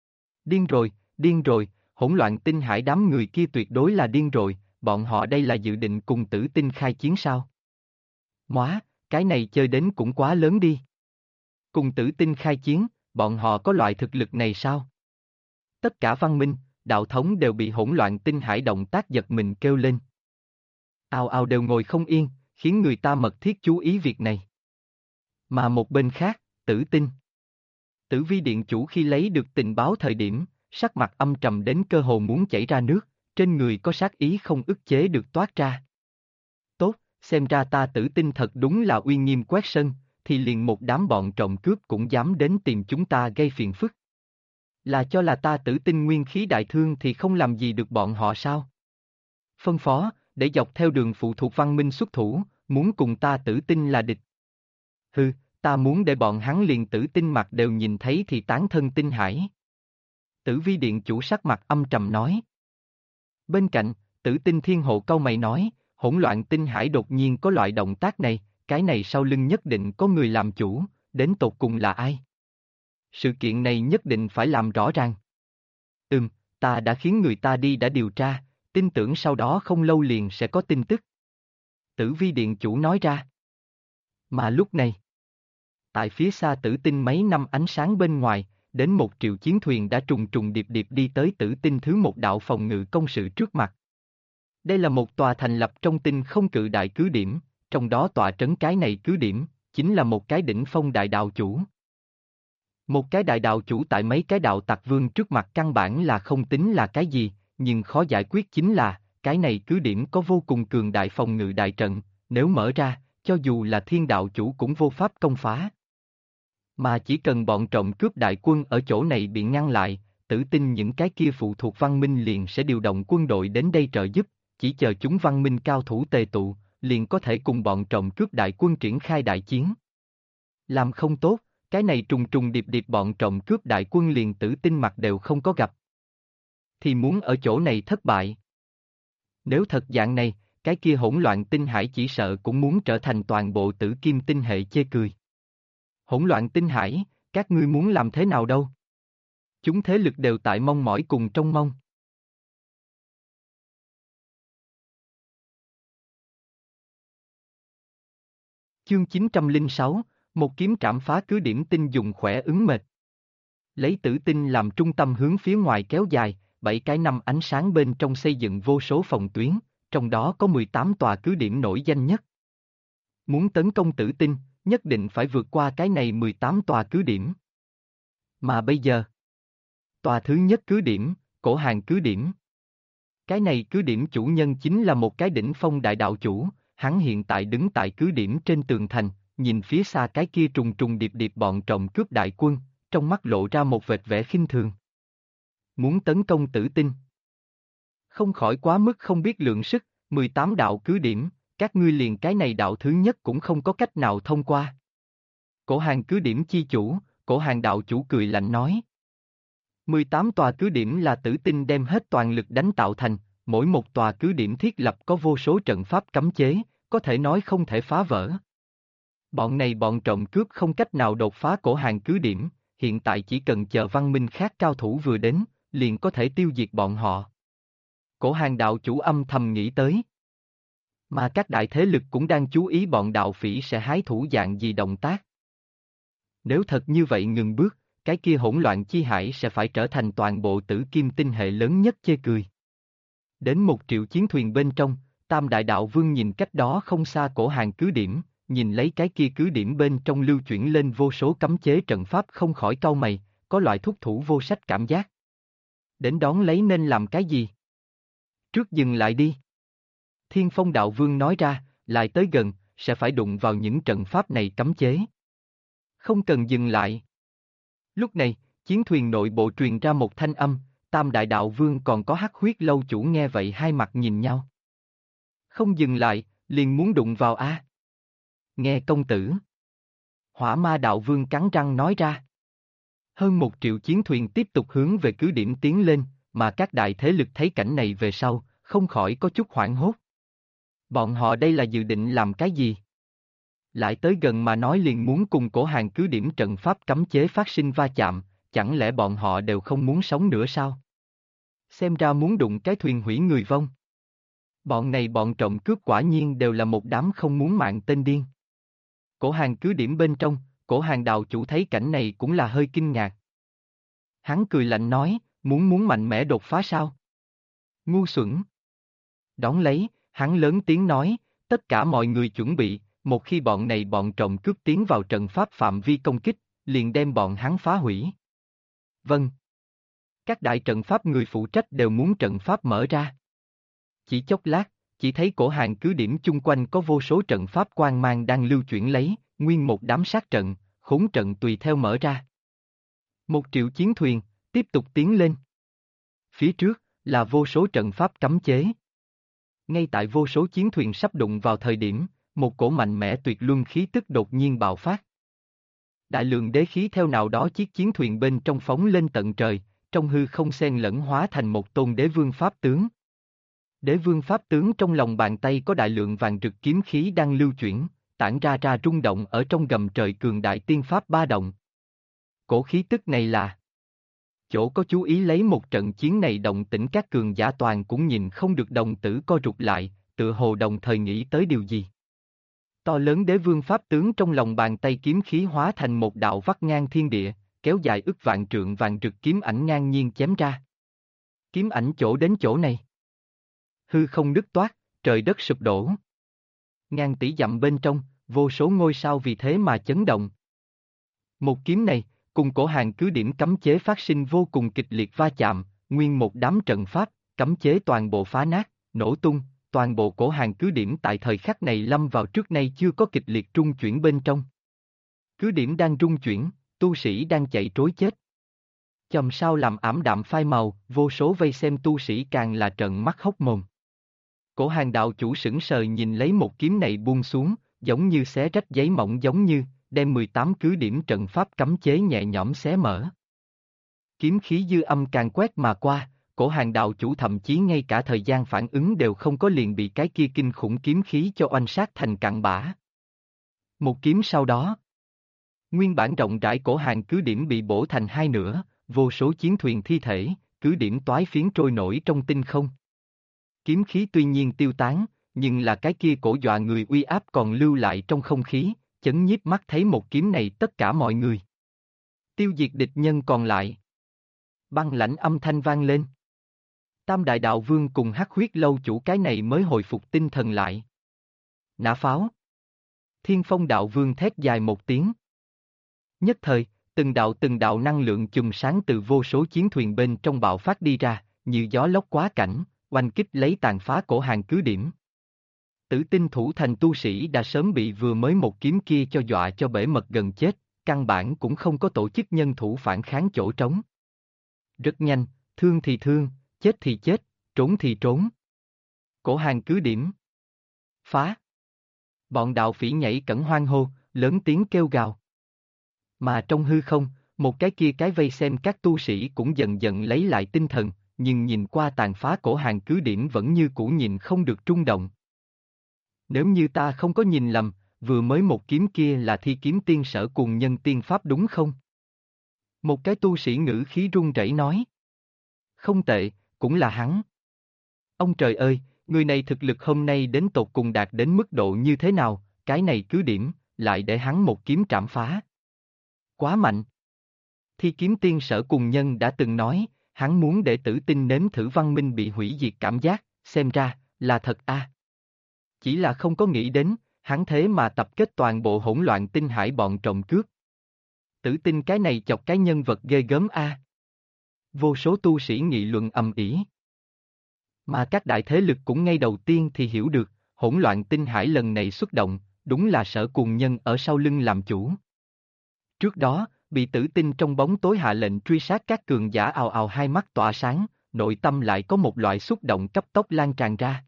Điên rồi, hỗn loạn tinh hải đám người kia tuyệt đối là điên rồi, bọn họ đây là dự định cùng Tử Tinh khai chiến sao? Móa, cái này chơi đến cũng quá lớn đi. Cùng Tử Tinh khai chiến, bọn họ có loại thực lực này sao? Tất cả văn minh, đạo thống đều bị hỗn loạn tinh hải động tác giật mình kêu lên. Ào ào đều ngồi không yên, khiến người ta mật thiết chú ý việc này. Mà một bên khác, Tử Tinh. Tử Vi Điện Chủ khi lấy được tình báo thời điểm, sắc mặt âm trầm đến cơ hồ muốn chảy ra nước, trên người có sát ý không ức chế được toát ra. Tốt, xem ra ta Tử Tinh thật đúng là uy nghiêm quét sân, thì liền một đám bọn trộm cướp cũng dám đến tìm chúng ta gây phiền phức. Là cho là ta Tử Tinh nguyên khí đại thương thì không làm gì được bọn họ sao? Phân phó, để dọc theo đường phụ thuộc văn minh xuất thủ, muốn cùng ta Tử Tinh là địch. Hừ, ta muốn để bọn hắn liền Tử Tinh mặt đều nhìn thấy thì tán thân tinh hải. Tử Vi Điện Chủ sắc mặt âm trầm nói. Bên cạnh, Tử Tinh Thiên Hộ cau mày nói, hỗn loạn tinh hải đột nhiên có loại động tác này, cái này sau lưng nhất định có người làm chủ, đến tột cùng là ai? Sự kiện này nhất định phải làm rõ ràng. Ta đã khiến người ta đi đã điều tra, tin tưởng sau đó không lâu liền sẽ có tin tức. Tử Vi Điện Chủ nói ra. Mà lúc này, tại phía xa Tử Tinh mấy năm ánh sáng bên ngoài, đến 1 triệu chiến thuyền đã trùng trùng điệp điệp đi tới Tử Tinh thứ một đạo phòng ngự công sự trước mặt. Đây là một tòa thành lập trong tinh không cự đại cứ điểm, trong đó tọa trấn cái này cứ điểm, chính là một cái đỉnh phong đại đạo chủ. Một cái đại đạo chủ tại mấy cái đạo tặc vương trước mặt căn bản là không tính là cái gì, nhưng khó giải quyết chính là, cái này cứ điểm có vô cùng cường đại phòng ngự đại trận, nếu mở ra, cho dù là thiên đạo chủ cũng vô pháp công phá. Mà chỉ cần bọn trộm cướp đại quân ở chỗ này bị ngăn lại, Tử Tinh những cái kia phụ thuộc văn minh liền sẽ điều động quân đội đến đây trợ giúp, chỉ chờ chúng văn minh cao thủ tề tụ, liền có thể cùng bọn trộm cướp đại quân triển khai đại chiến. Làm không tốt, cái này trùng trùng điệp điệp bọn trộm cướp đại quân liền Tử Tinh mặt đều không có gặp. Thì muốn ở chỗ này thất bại. Nếu thật dạng này, cái kia hỗn loạn tinh hải chỉ sợ cũng muốn trở thành toàn bộ Tử Kim tinh hệ chê cười. Hỗn loạn tinh hải, các ngươi muốn làm thế nào đâu? Chúng thế lực đều tại mong mỏi cùng trông mong. Chương 906, một kiếm trảm phá cứ điểm tinh dùng khỏe ứng mệt. Lấy Tử Tinh làm trung tâm hướng phía ngoài kéo dài, 7 cái năm ánh sáng bên trong xây dựng vô số phòng tuyến, trong đó có 18 tòa cứ điểm nổi danh nhất. Muốn tấn công Tử Tinh, nhất định phải vượt qua cái này 18 tòa cứ điểm. Mà bây giờ, tòa thứ nhất cứ điểm, Cổ Hàng cứ điểm. Cái này cứ điểm chủ nhân chính là một cái đỉnh phong đại đạo chủ, hắn hiện tại đứng tại cứ điểm trên tường thành, nhìn phía xa cái kia trùng trùng điệp điệp bọn trộm cướp đại quân, trong mắt lộ ra một vệt vẻ khinh thường. Muốn tấn công Tử Tinh. Không khỏi quá mức không biết lượng sức, 18 đạo cứ điểm, các ngươi liền cái này đạo thứ nhất cũng không có cách nào thông qua. Cổ Hàng cứ điểm chi chủ, Cổ Hàng đạo chủ cười lạnh nói. 18 tòa cứ điểm là Tử Tinh đem hết toàn lực đánh tạo thành, mỗi một tòa cứ điểm thiết lập có vô số trận pháp cấm chế, có thể nói không thể phá vỡ. Bọn này bọn trộm cướp không cách nào đột phá Cổ Hàng cứ điểm, hiện tại chỉ cần chờ văn minh khác cao thủ vừa đến, liền có thể tiêu diệt bọn họ. Cổ Hàng đạo chủ âm thầm nghĩ tới. Mà các đại thế lực cũng đang chú ý bọn đạo phỉ sẽ hái thủ dạng gì động tác. Nếu thật như vậy ngừng bước, cái kia hỗn loạn chi hải sẽ phải trở thành toàn bộ Tử Kim tinh hệ lớn nhất chê cười. Đến 1 triệu chiến thuyền bên trong, Tam Đại Đạo Vương nhìn cách đó không xa Cổ Hàng cứ điểm, nhìn lấy cái kia cứ điểm bên trong lưu chuyển lên vô số cấm chế trận pháp không khỏi cau mày, có loại thúc thủ vô sách cảm giác. Đến đón lấy nên làm cái gì? Trước dừng lại đi. Thiên Phong Đạo Vương nói ra, lại tới gần, sẽ phải đụng vào những trận pháp này cấm chế. Không cần dừng lại. Lúc này, chiến thuyền nội bộ truyền ra một thanh âm, Tam Đại Đạo Vương còn có Hắc Huyết Lâu chủ nghe vậy hai mặt nhìn nhau. Không dừng lại, liền muốn đụng vào a. Nghe công tử. Hỏa Ma Đạo Vương cắn răng nói ra. Hơn 1 triệu chiến thuyền tiếp tục hướng về cứ điểm tiến lên, mà các đại thế lực thấy cảnh này về sau, không khỏi có chút hoảng hốt. Bọn họ đây là dự định làm cái gì? Lại tới gần mà nói liền muốn cùng Cổ Hàng cứ điểm trận pháp cấm chế phát sinh va chạm, chẳng lẽ bọn họ đều không muốn sống nữa sao? Xem ra muốn đụng cái thuyền hủy người vong. Bọn này bọn trộm cướp quả nhiên đều là một đám không muốn mạng tên điên. Cổ Hàng cứ điểm bên trong, Cổ Hàng đạo chủ thấy cảnh này cũng là hơi kinh ngạc. Hắn cười lạnh nói, muốn mạnh mẽ đột phá sao? Ngu xuẩn. Đón lấy, hắn lớn tiếng nói, tất cả mọi người chuẩn bị, một khi bọn này bọn trộm cướp tiến vào trận pháp phạm vi công kích, liền đem bọn hắn phá hủy. Vâng. Các đại trận pháp người phụ trách đều muốn trận pháp mở ra. Chỉ chốc lát, chỉ thấy Cổ Hàng cứ điểm chung quanh có vô số trận pháp quang mang đang lưu chuyển lấy, nguyên một đám sát trận, khốn trận tùy theo mở ra. 1 triệu chiến thuyền, tiếp tục tiến lên. Phía trước, là vô số trận pháp cấm chế. Ngay tại vô số chiến thuyền sắp đụng vào thời điểm, một cổ mạnh mẽ tuyệt luân khí tức đột nhiên bạo phát. Đại lượng đế khí theo nào đó chiếc chiến thuyền bên trong phóng lên tận trời, trong hư không xen lẫn hóa thành một tôn đế vương pháp tướng. Đế vương pháp tướng trong lòng bàn tay có đại lượng vàng rực kiếm khí đang lưu chuyển, tản ra rung động ở trong gầm trời cường đại tiên pháp ba động. Cổ khí tức này là chỗ có chú ý lấy một trận chiến này động tĩnh các cường giả toàn cũng nhìn không được đồng tử co rụt lại, tựa hồ đồng thời nghĩ tới điều gì. To lớn đế vương pháp tướng trong lòng bàn tay kiếm khí hóa thành một đạo vắt ngang thiên địa, kéo dài ức vạn trượng vàng rực kiếm ảnh ngang nhiên chém ra. Kiếm ảnh chỗ đến chỗ này. Hư không nứt toát, trời đất sụp đổ. Ngàn tỷ dặm bên trong, vô số ngôi sao vì thế mà chấn động. Một kiếm này, cùng Cổ Hàng cứ điểm cấm chế phát sinh vô cùng kịch liệt va chạm, nguyên một đám trận pháp, cấm chế toàn bộ phá nát, nổ tung, toàn bộ Cổ Hàng cứ điểm tại thời khắc này lâm vào trước nay chưa có kịch liệt trung chuyển bên trong. Cứ điểm đang rung chuyển, tu sĩ đang chạy trối chết. Chòm sao làm ảm đạm phai màu, vô số vây xem tu sĩ càng là trợn mắt hốc mồm. Cổ Hàng đạo chủ sững sờ nhìn lấy một kiếm này buông xuống, giống như xé rách giấy mỏng, giống như đem 18 cứ điểm trận pháp cấm chế nhẹ nhõm xé mở. Kiếm khí dư âm càng quét mà qua, Cổ Hàng đạo chủ thậm chí ngay cả thời gian phản ứng đều không có, liền bị cái kia kinh khủng kiếm khí cho oanh sát thành cặn bã. Một kiếm sau đó, nguyên bản rộng rãi Cổ Hàng cứ điểm bị bổ thành hai nửa, vô số chiến thuyền thi thể, cứ điểm toái phiến trôi nổi trong tinh không. Kiếm khí tuy nhiên tiêu tán, nhưng là cái kia cổ dọa người uy áp còn lưu lại trong không khí, chấn nhiếp mắt thấy một kiếm này tất cả mọi người. Tiêu diệt địch nhân còn lại. Băng lãnh âm thanh vang lên. Tam Đại Đạo Vương cùng Hắc Huyết Lâu chủ cái này mới hồi phục tinh thần lại. Nã pháo. Thiên Phong Đạo Vương thét dài một tiếng. Nhất thời, từng đạo năng lượng chùm sáng từ vô số chiến thuyền bên trong bạo phát đi ra, như gió lốc quá cảnh, oanh kích lấy tàn phá Cổ Hàng cứ điểm. Tử Tinh thủ thành tu sĩ đã sớm bị vừa mới một kiếm kia cho dọa cho bể mật gần chết, căn bản cũng không có tổ chức nhân thủ phản kháng chỗ trống. Rất nhanh, thương thì thương, chết thì chết, trốn thì trốn. Cổ Hàng cứ điểm. Phá. Bọn đạo phỉ nhảy cẫng hoan hô, lớn tiếng kêu gào. Mà trong hư không, một cái kia cái vây xem các tu sĩ cũng dần dần lấy lại tinh thần, nhưng nhìn qua tàn phá Cổ Hàng cứ điểm vẫn như cũ nhìn không được rung động. Nếu như ta không có nhìn lầm, vừa mới một kiếm kia là Thi Kiếm Tiên Sở Cùng Nhân tiên pháp đúng không? Một cái tu sĩ ngữ khí run rẩy nói. Không tệ, cũng là hắn. Ông trời ơi, người này thực lực hôm nay đến tột cùng đạt đến mức độ như thế nào, cái này cứ điểm, lại để hắn một kiếm trảm phá. Quá mạnh. Thi Kiếm Tiên Sở Cùng Nhân đã từng nói, hắn muốn để Tử Tinh nếm thử văn minh bị hủy diệt cảm giác, xem ra, là thật a. Chỉ là không có nghĩ đến, hắn thế mà tập kết toàn bộ hỗn loạn tinh hải bọn trộm cướp. Tử Tinh cái này chọc cái nhân vật ghê gớm a. Vô số tu sĩ nghị luận ầm ĩ. Mà các đại thế lực cũng ngay đầu tiên thì hiểu được, hỗn loạn tinh hải lần này xuất động, đúng là Sở Cùng Nhân ở sau lưng làm chủ. Trước đó, bị Tử Tinh trong bóng tối hạ lệnh truy sát các cường giả ào ào hai mắt tỏa sáng, nội tâm lại có một loại xúc động cấp tốc lan tràn ra.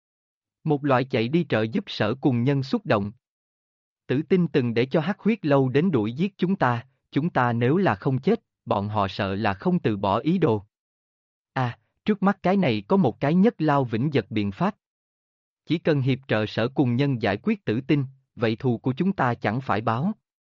Một loại chạy đi trợ giúp Sở Cùng Nhân xúc động. Tử Tinh từng để cho Hắc Huyết Lâu đến đuổi giết chúng ta nếu là không chết, bọn họ sợ là không từ bỏ ý đồ. À, trước mắt cái này có một cái nhất lao vĩnh giật biện pháp. Chỉ cần hiệp trợ Sở Cùng Nhân giải quyết Tử Tinh, vậy thù của chúng ta chẳng phải báo.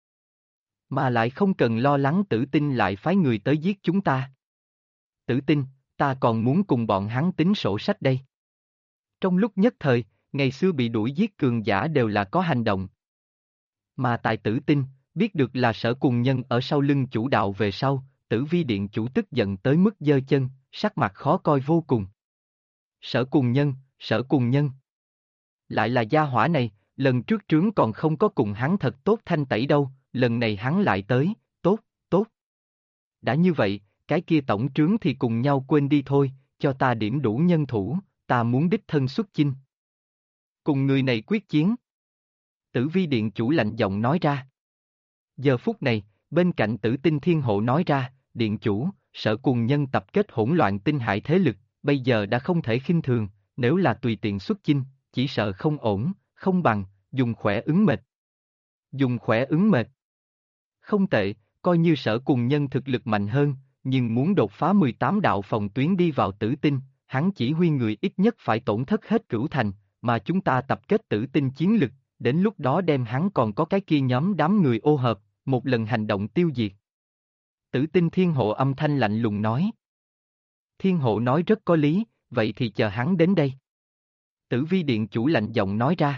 Mà lại không cần lo lắng Tử Tinh lại phái người tới giết chúng ta. Tử Tinh, ta còn muốn cùng bọn hắn tính sổ sách đây. Trong lúc nhất thời, ngày xưa bị đuổi giết cường giả đều là có hành động. Mà tại Tử Tinh, biết được là Sở Cùng Nhân ở sau lưng chủ đạo về sau, Tử Vi Điện chủ tức giận tới mức giơ chân, sắc mặt khó coi vô cùng. Sở Cùng Nhân. Lại là gia hỏa này, lần trước trướng còn không có cùng hắn thật tốt thanh tẩy đâu, lần này hắn lại tới, tốt. Đã như vậy, cái kia tổng trướng thì cùng nhau quên đi thôi, cho ta điểm đủ nhân thủ, ta muốn đích thân xuất chinh. Cùng người này quyết chiến. Tử Vi Điện chủ lạnh giọng nói ra. Giờ phút này, bên cạnh Tử Tinh Thiên Hộ nói ra, Điện chủ, Sở Cùng Nhân tập kết hỗn loạn tinh hải thế lực, bây giờ đã không thể khinh thường, nếu là tùy tiện xuất chinh, chỉ sợ không ổn, không bằng, dùng khỏe ứng mệt. Dùng khỏe ứng mệt. Không tệ, coi như Sở Cùng Nhân thực lực mạnh hơn, nhưng muốn đột phá 18 đạo phòng tuyến đi vào Tử Tinh, hắn chỉ huy người ít nhất phải tổn thất hết cửu thành, mà chúng ta tập kết Tử Tinh chiến lực, đến lúc đó đem hắn còn có cái kia nhóm đám người ô hợp, một lần hành động tiêu diệt. Tử Tinh Thiên Hộ âm thanh lạnh lùng nói. Thiên Hộ nói rất có lý, vậy thì chờ hắn đến đây. Tử Vi Điện chủ lạnh giọng nói ra.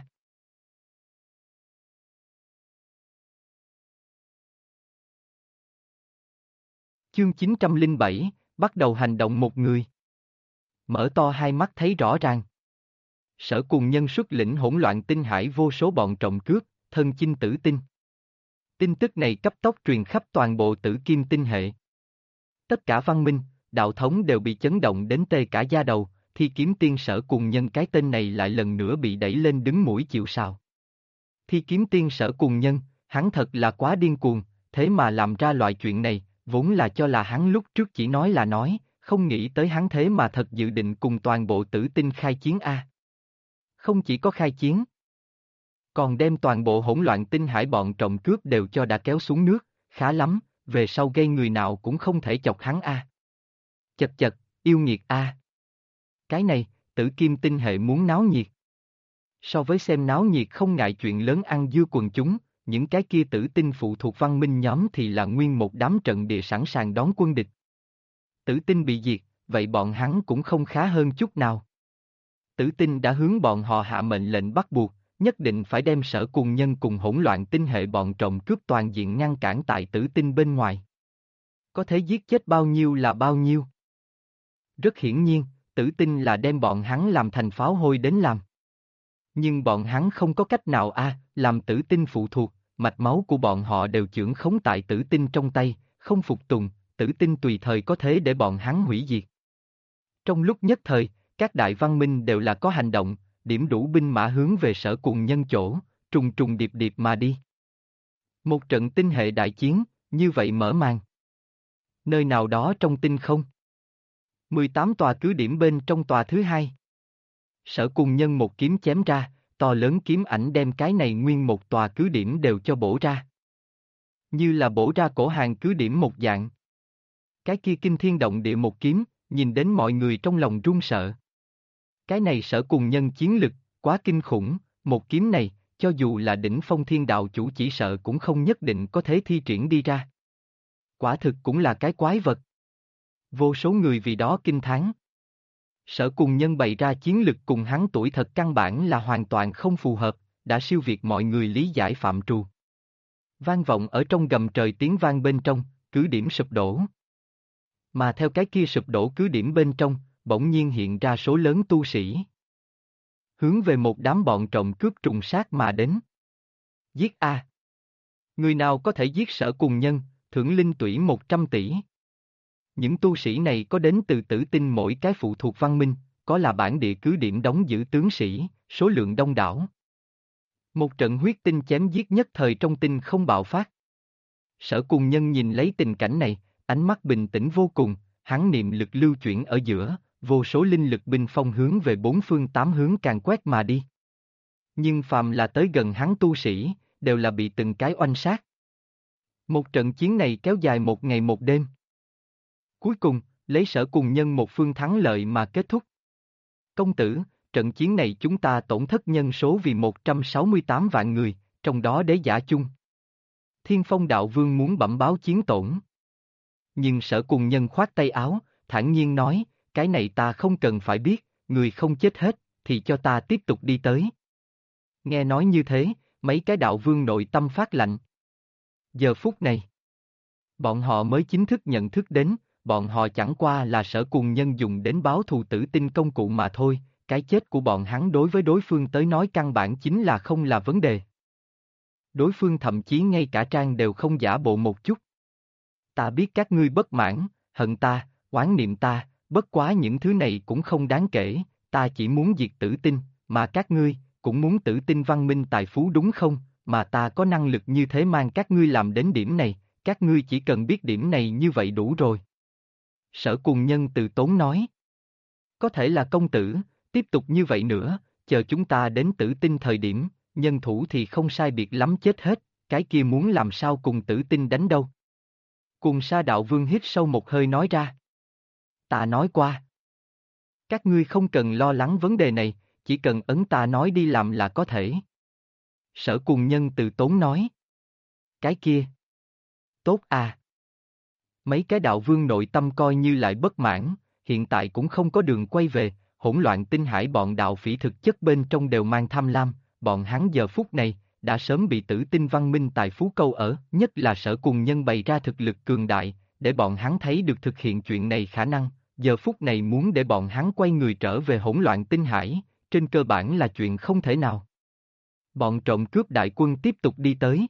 Chương 907, bắt đầu hành động một người. Mở to hai mắt thấy rõ ràng. Sở Cùng Nhân xuất lĩnh hỗn loạn tinh hải vô số bọn trộm cướp, thân chinh Tử Tinh. Tin tức này cấp tốc truyền khắp toàn bộ Tử Kim tinh hệ. Tất cả văn minh, đạo thống đều bị chấn động đến tê cả da đầu, Thi Kiếm Tiên Sở Cùng Nhân cái tên này lại lần nữa bị đẩy lên đứng mũi chịu sào. Thi Kiếm Tiên Sở Cùng Nhân, hắn thật là quá điên cuồng, thế mà làm ra loại chuyện này, vốn là cho là hắn lúc trước chỉ nói là nói, không nghĩ tới hắn thế mà thật dự định cùng toàn bộ Tử Tinh khai chiến a. Không chỉ có khai chiến, còn đem toàn bộ hỗn loạn tinh hải bọn trộm cướp đều cho đã kéo xuống nước, khá lắm, về sau gây người nào cũng không thể chọc hắn a. Chật chật, yêu nghiệt a. Cái này, Tử Kim tinh hệ muốn náo nhiệt. So với xem náo nhiệt không ngại chuyện lớn ăn dưa quần chúng, những cái kia tử tinh phụ thuộc văn minh nhóm thì là nguyên một đám trận địa sẵn sàng đón quân địch. Tử tinh bị diệt, vậy bọn hắn cũng không khá hơn chút nào. Tử tinh đã hướng bọn họ hạ mệnh lệnh bắt buộc, nhất định phải đem Sở Cùng Nhân cùng hỗn loạn tinh hệ bọn trộm cướp toàn diện ngăn cản tại tử tinh bên ngoài. Có thể giết chết bao nhiêu là bao nhiêu. Rất hiển nhiên, tử tinh là đem bọn hắn làm thành pháo hôi đến làm. Nhưng bọn hắn không có cách nào làm tử tinh phụ thuộc, mạch máu của bọn họ đều chưởng khống tại tử tinh trong tay, không phục tùng, tử tinh tùy thời có thể để bọn hắn hủy diệt. Trong lúc nhất thời, các đại văn minh đều là có hành động, điểm đủ binh mã hướng về Sở Cùng Nhân chỗ, trùng trùng điệp điệp mà đi. Một trận tinh hệ đại chiến, như vậy mở màn. Nơi nào đó trong tinh không. 18 tòa cứ điểm bên trong tòa thứ hai. Sở Cùng Nhân một kiếm chém ra, to lớn kiếm ảnh đem cái này nguyên một tòa cứ điểm đều cho bổ ra. Như là bổ ra cổ hàng cứ điểm một dạng. Cái kia kinh thiên động địa một kiếm, nhìn đến mọi người trong lòng run sợ. Cái này Sở Cùng Nhân chiến lực, quá kinh khủng, một kiếm này, cho dù là đỉnh phong thiên đạo chủ chỉ sợ cũng không nhất định có thể thi triển đi ra. Quả thực cũng là cái quái vật. Vô số người vì đó kinh thán. Sở Cùng Nhân bày ra chiến lực cùng hắn tuổi thật căn bản là hoàn toàn không phù hợp, đã siêu việt mọi người lý giải phạm trù. Vang vọng ở trong gầm trời tiếng vang bên trong, cứ điểm sụp đổ. Mà theo cái kia sụp đổ cứ điểm bên trong, bỗng nhiên hiện ra số lớn tu sĩ. Hướng về một đám bọn trộm cướp trùng sát mà đến. Giết a! Người nào có thể giết Sở Cùng Nhân, thưởng linh tủy 100 tỷ. Những tu sĩ này có đến từ tử tinh mỗi cái phụ thuộc văn minh, có là bản địa cứ điểm đóng giữ tướng sĩ, số lượng đông đảo. Một trận huyết tinh chém giết nhất thời trong tinh không bạo phát. Sở Cùng Nhân nhìn lấy tình cảnh này, ánh mắt bình tĩnh vô cùng, hắn niệm lực lưu chuyển ở giữa, vô số linh lực binh phong hướng về bốn phương tám hướng càn quét mà đi. Nhưng phàm là tới gần hắn tu sĩ, đều là bị từng cái oanh sát. Một trận chiến này kéo dài một ngày một đêm. Cuối cùng, lấy Sở Cùng Nhân một phương thắng lợi mà kết thúc. Công tử, trận chiến này chúng ta tổn thất nhân số vì 168 vạn người, trong đó đế giả chung. Thiên Phong Đạo Vương muốn bẩm báo chiến tổn. Nhưng Sở Cùng Nhân khoát tay áo, thản nhiên nói, cái này ta không cần phải biết, người không chết hết, thì cho ta tiếp tục đi tới. Nghe nói như thế, mấy cái đạo vương nội tâm phát lạnh. Giờ phút này, bọn họ mới chính thức nhận thức đến, bọn họ chẳng qua là Sở Cùng Nhân dùng đến báo thù tử tinh công cụ mà thôi, cái chết của bọn hắn đối với đối phương tới nói căn bản chính là không là vấn đề. Đối phương thậm chí ngay cả trang đều không giả bộ một chút. Ta biết các ngươi bất mãn, hận ta, oán niệm ta, bất quá những thứ này cũng không đáng kể, ta chỉ muốn diệt tử tinh, mà các ngươi, cũng muốn tử tinh văn minh tài phú đúng không, mà ta có năng lực như thế mang các ngươi làm đến điểm này, các ngươi chỉ cần biết điểm này như vậy đủ rồi. Sở Cùng Nhân từ tốn nói. Có thể là công tử, tiếp tục như vậy nữa, chờ chúng ta đến tử tinh thời điểm, nhân thủ thì không sai biệt lắm chết hết, cái kia muốn làm sao cùng tử tinh đánh đâu. Cùng Sa Đạo Vương hít sâu một hơi nói ra. Ta nói qua. Các ngươi không cần lo lắng vấn đề này, chỉ cần ấn ta nói đi làm là có thể. Sở Cùng Nhân từ tốn nói. Cái kia. Tốt à. Mấy cái đạo vương nội tâm coi như lại bất mãn, hiện tại cũng không có đường quay về, hỗn loạn tinh hải bọn đạo phỉ thực chất bên trong đều mang tham lam, bọn hắn giờ phút này, đã sớm bị tử tinh văn minh tài phú câu ở, nhất là Sở Cùng Nhân bày ra thực lực cường đại, để bọn hắn thấy được thực hiện chuyện này khả năng, giờ phút này muốn để bọn hắn quay người trở về hỗn loạn tinh hải, trên cơ bản là chuyện không thể nào. Bọn trộm cướp đại quân tiếp tục đi tới.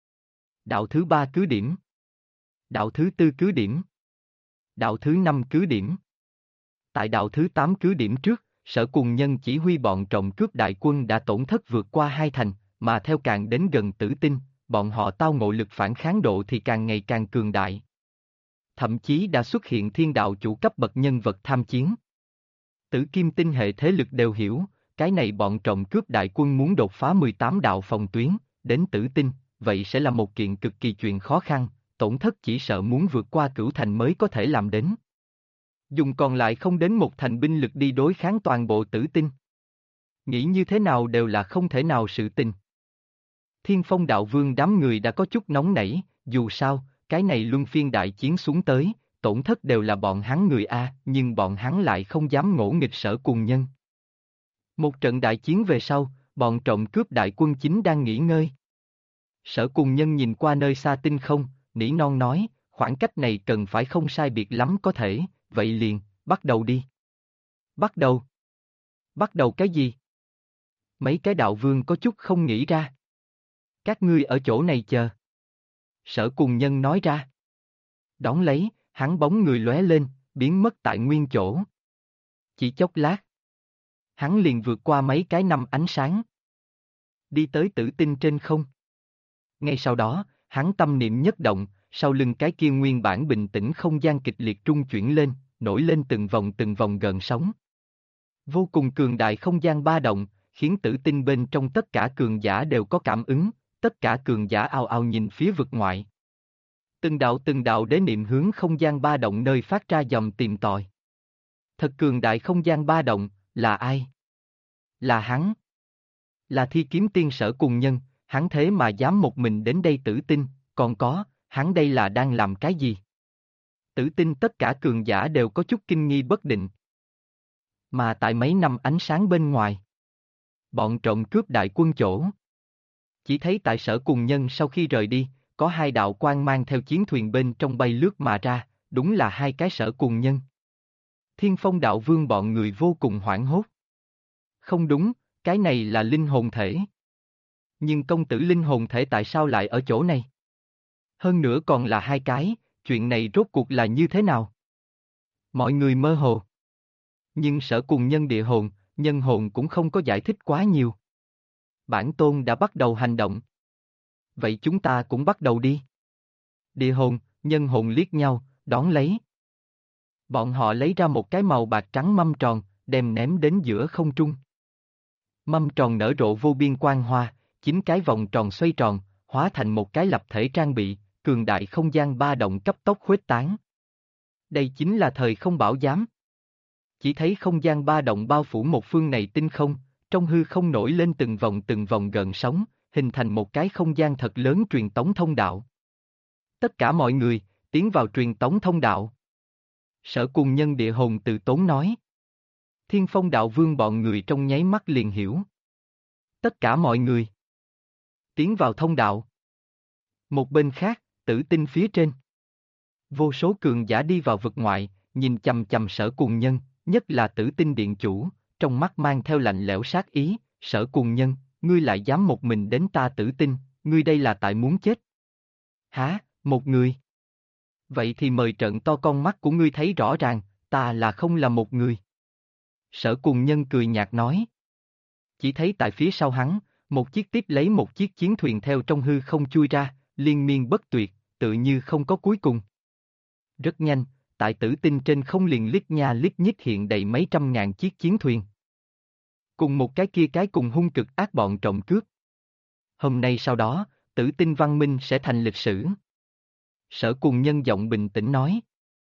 Đạo thứ 3 cứ điểm. Đạo thứ 4 cứ điểm. Đạo thứ 5 cứ điểm. Tại đạo thứ 8 cứ điểm trước, Sở Cùng Nhân chỉ huy bọn trộm cướp đại quân đã tổn thất vượt qua 2 thành, mà theo càng đến gần tử tinh, bọn họ tao ngộ lực phản kháng độ thì càng ngày càng cường đại. thậm chí đã xuất hiện thiên đạo chủ cấp bậc nhân vật tham chiến. Tử kim tinh hệ thế lực đều hiểu, cái này bọn trộm cướp đại quân muốn đột phá 18 đạo phòng tuyến, đến tử tinh, vậy sẽ là một kiện cực kỳ chuyện khó khăn, tổn thất chỉ sợ muốn vượt qua cửu thành mới có thể làm đến. Dùng còn lại không đến một thành binh lực đi đối kháng toàn bộ tử tinh. Nghĩ như thế nào đều là không thể nào sự tình. Thiên Phong đạo vương đám người đã có chút nóng nảy, dù sao, cái này luân phiên đại chiến xuống tới, tổn thất đều là bọn hắn người A, nhưng bọn hắn lại không dám ngỗ nghịch Sở Cùng Nhân. Một trận đại chiến về sau, bọn trộm cướp đại quân chính đang nghỉ ngơi. Sở Cùng Nhân nhìn qua nơi xa tinh không, nỉ non nói, khoảng cách này cần phải không sai biệt lắm có thể, vậy liền, bắt đầu đi. Bắt đầu? Bắt đầu cái gì? Mấy cái đạo vương có chút không nghĩ ra. Các ngươi ở chỗ này chờ. Sở Cùng Nhân nói ra. Đón lấy, hắn bóng người lóe lên, biến mất tại nguyên chỗ. Chỉ chốc lát, hắn liền vượt qua mấy cái năm ánh sáng. Đi tới tử tinh trên không. Ngay sau đó, hắn tâm niệm nhất động, sau lưng cái kia nguyên bản bình tĩnh không gian kịch liệt trung chuyển lên, nổi lên từng vòng gợn sóng. Vô cùng cường đại không gian ba động, khiến tử tinh bên trong tất cả cường giả đều có cảm ứng, tất cả cường giả ao ao nhìn phía vực ngoại. Từng đạo đế niệm hướng không gian ba động nơi phát ra dòng tìm tòi. Thật cường đại không gian ba động, là ai? Là hắn. Là Thi Kiếm Tiên Sở Cùng Nhân, hắn thế mà dám một mình đến đây tử tinh, còn có, hắn đây là đang làm cái gì? Tử tinh tất cả cường giả đều có chút kinh nghi bất định. Mà tại mấy năm ánh sáng bên ngoài, bọn trộm cướp đại quân chỗ. Chỉ thấy tại Sở Cùng Nhân sau khi rời đi, có hai đạo quang mang theo chiến thuyền bên trong bay lướt mà ra, đúng là hai cái Sở Cùng Nhân. Thiên Phong đạo vương bọn người vô cùng hoảng hốt. Không đúng, cái này là linh hồn thể. Nhưng công tử linh hồn thể tại sao lại ở chỗ này? Hơn nữa còn là hai cái, chuyện này rốt cuộc là như thế nào? Mọi người mơ hồ. Nhưng Sở Cùng Nhân địa hồn, nhân hồn cũng không có giải thích quá nhiều. Bản tôn đã bắt đầu hành động. Vậy chúng ta cũng bắt đầu đi. Địa hồn, nhân hồn liếc nhau, đón lấy. Bọn họ lấy ra một cái màu bạc trắng mâm tròn, đem ném đến giữa không trung. Mâm tròn nở rộ vô biên quang hoa, 9 cái vòng tròn xoay tròn, hóa thành một cái lập thể trang bị, cường đại không gian ba động cấp tốc khuếch tán. Đây chính là thời không bảo giám. Chỉ thấy không gian ba động bao phủ một phương này tinh không, trong hư không nổi lên từng vòng gợn sóng, hình thành một cái không gian thật lớn truyền tống thông đạo. Tất cả mọi người, tiến vào truyền tống thông đạo. Sở Cùng Nhân địa hồn từ tốn nói. Thiên Phong đạo vương bọn người trong nháy mắt liền hiểu. Tất cả mọi người tiến vào thông đạo. Một bên khác, tử tinh phía trên. Vô số cường giả đi vào vực ngoại, nhìn chằm chằm Sở Cùng Nhân, nhất là tử tinh điện chủ, trong mắt mang theo lạnh lẽo sát ý. Sở Cùng Nhân, ngươi lại dám một mình đến ta tử tinh, ngươi đây là tại muốn chết. Hả, một người? Vậy thì mời trợn to con mắt của ngươi thấy rõ ràng, ta là không là một người. Sở Cùng Nhân cười nhạt nói. Chỉ thấy tại phía sau hắn, một chiếc tiếp lấy một chiếc chiến thuyền theo trong hư không chui ra, liên miên bất tuyệt, tự như không có cuối cùng. Rất nhanh, tại tử tinh trên không liền lít nha lít nhít hiện đầy mấy trăm ngàn chiếc chiến thuyền. Cùng một cái kia cái cùng hung cực ác bọn trộm cướp. Hôm nay sau đó, tử tinh văn minh sẽ thành lịch sử. Sở Cùng Nhân giọng bình tĩnh nói.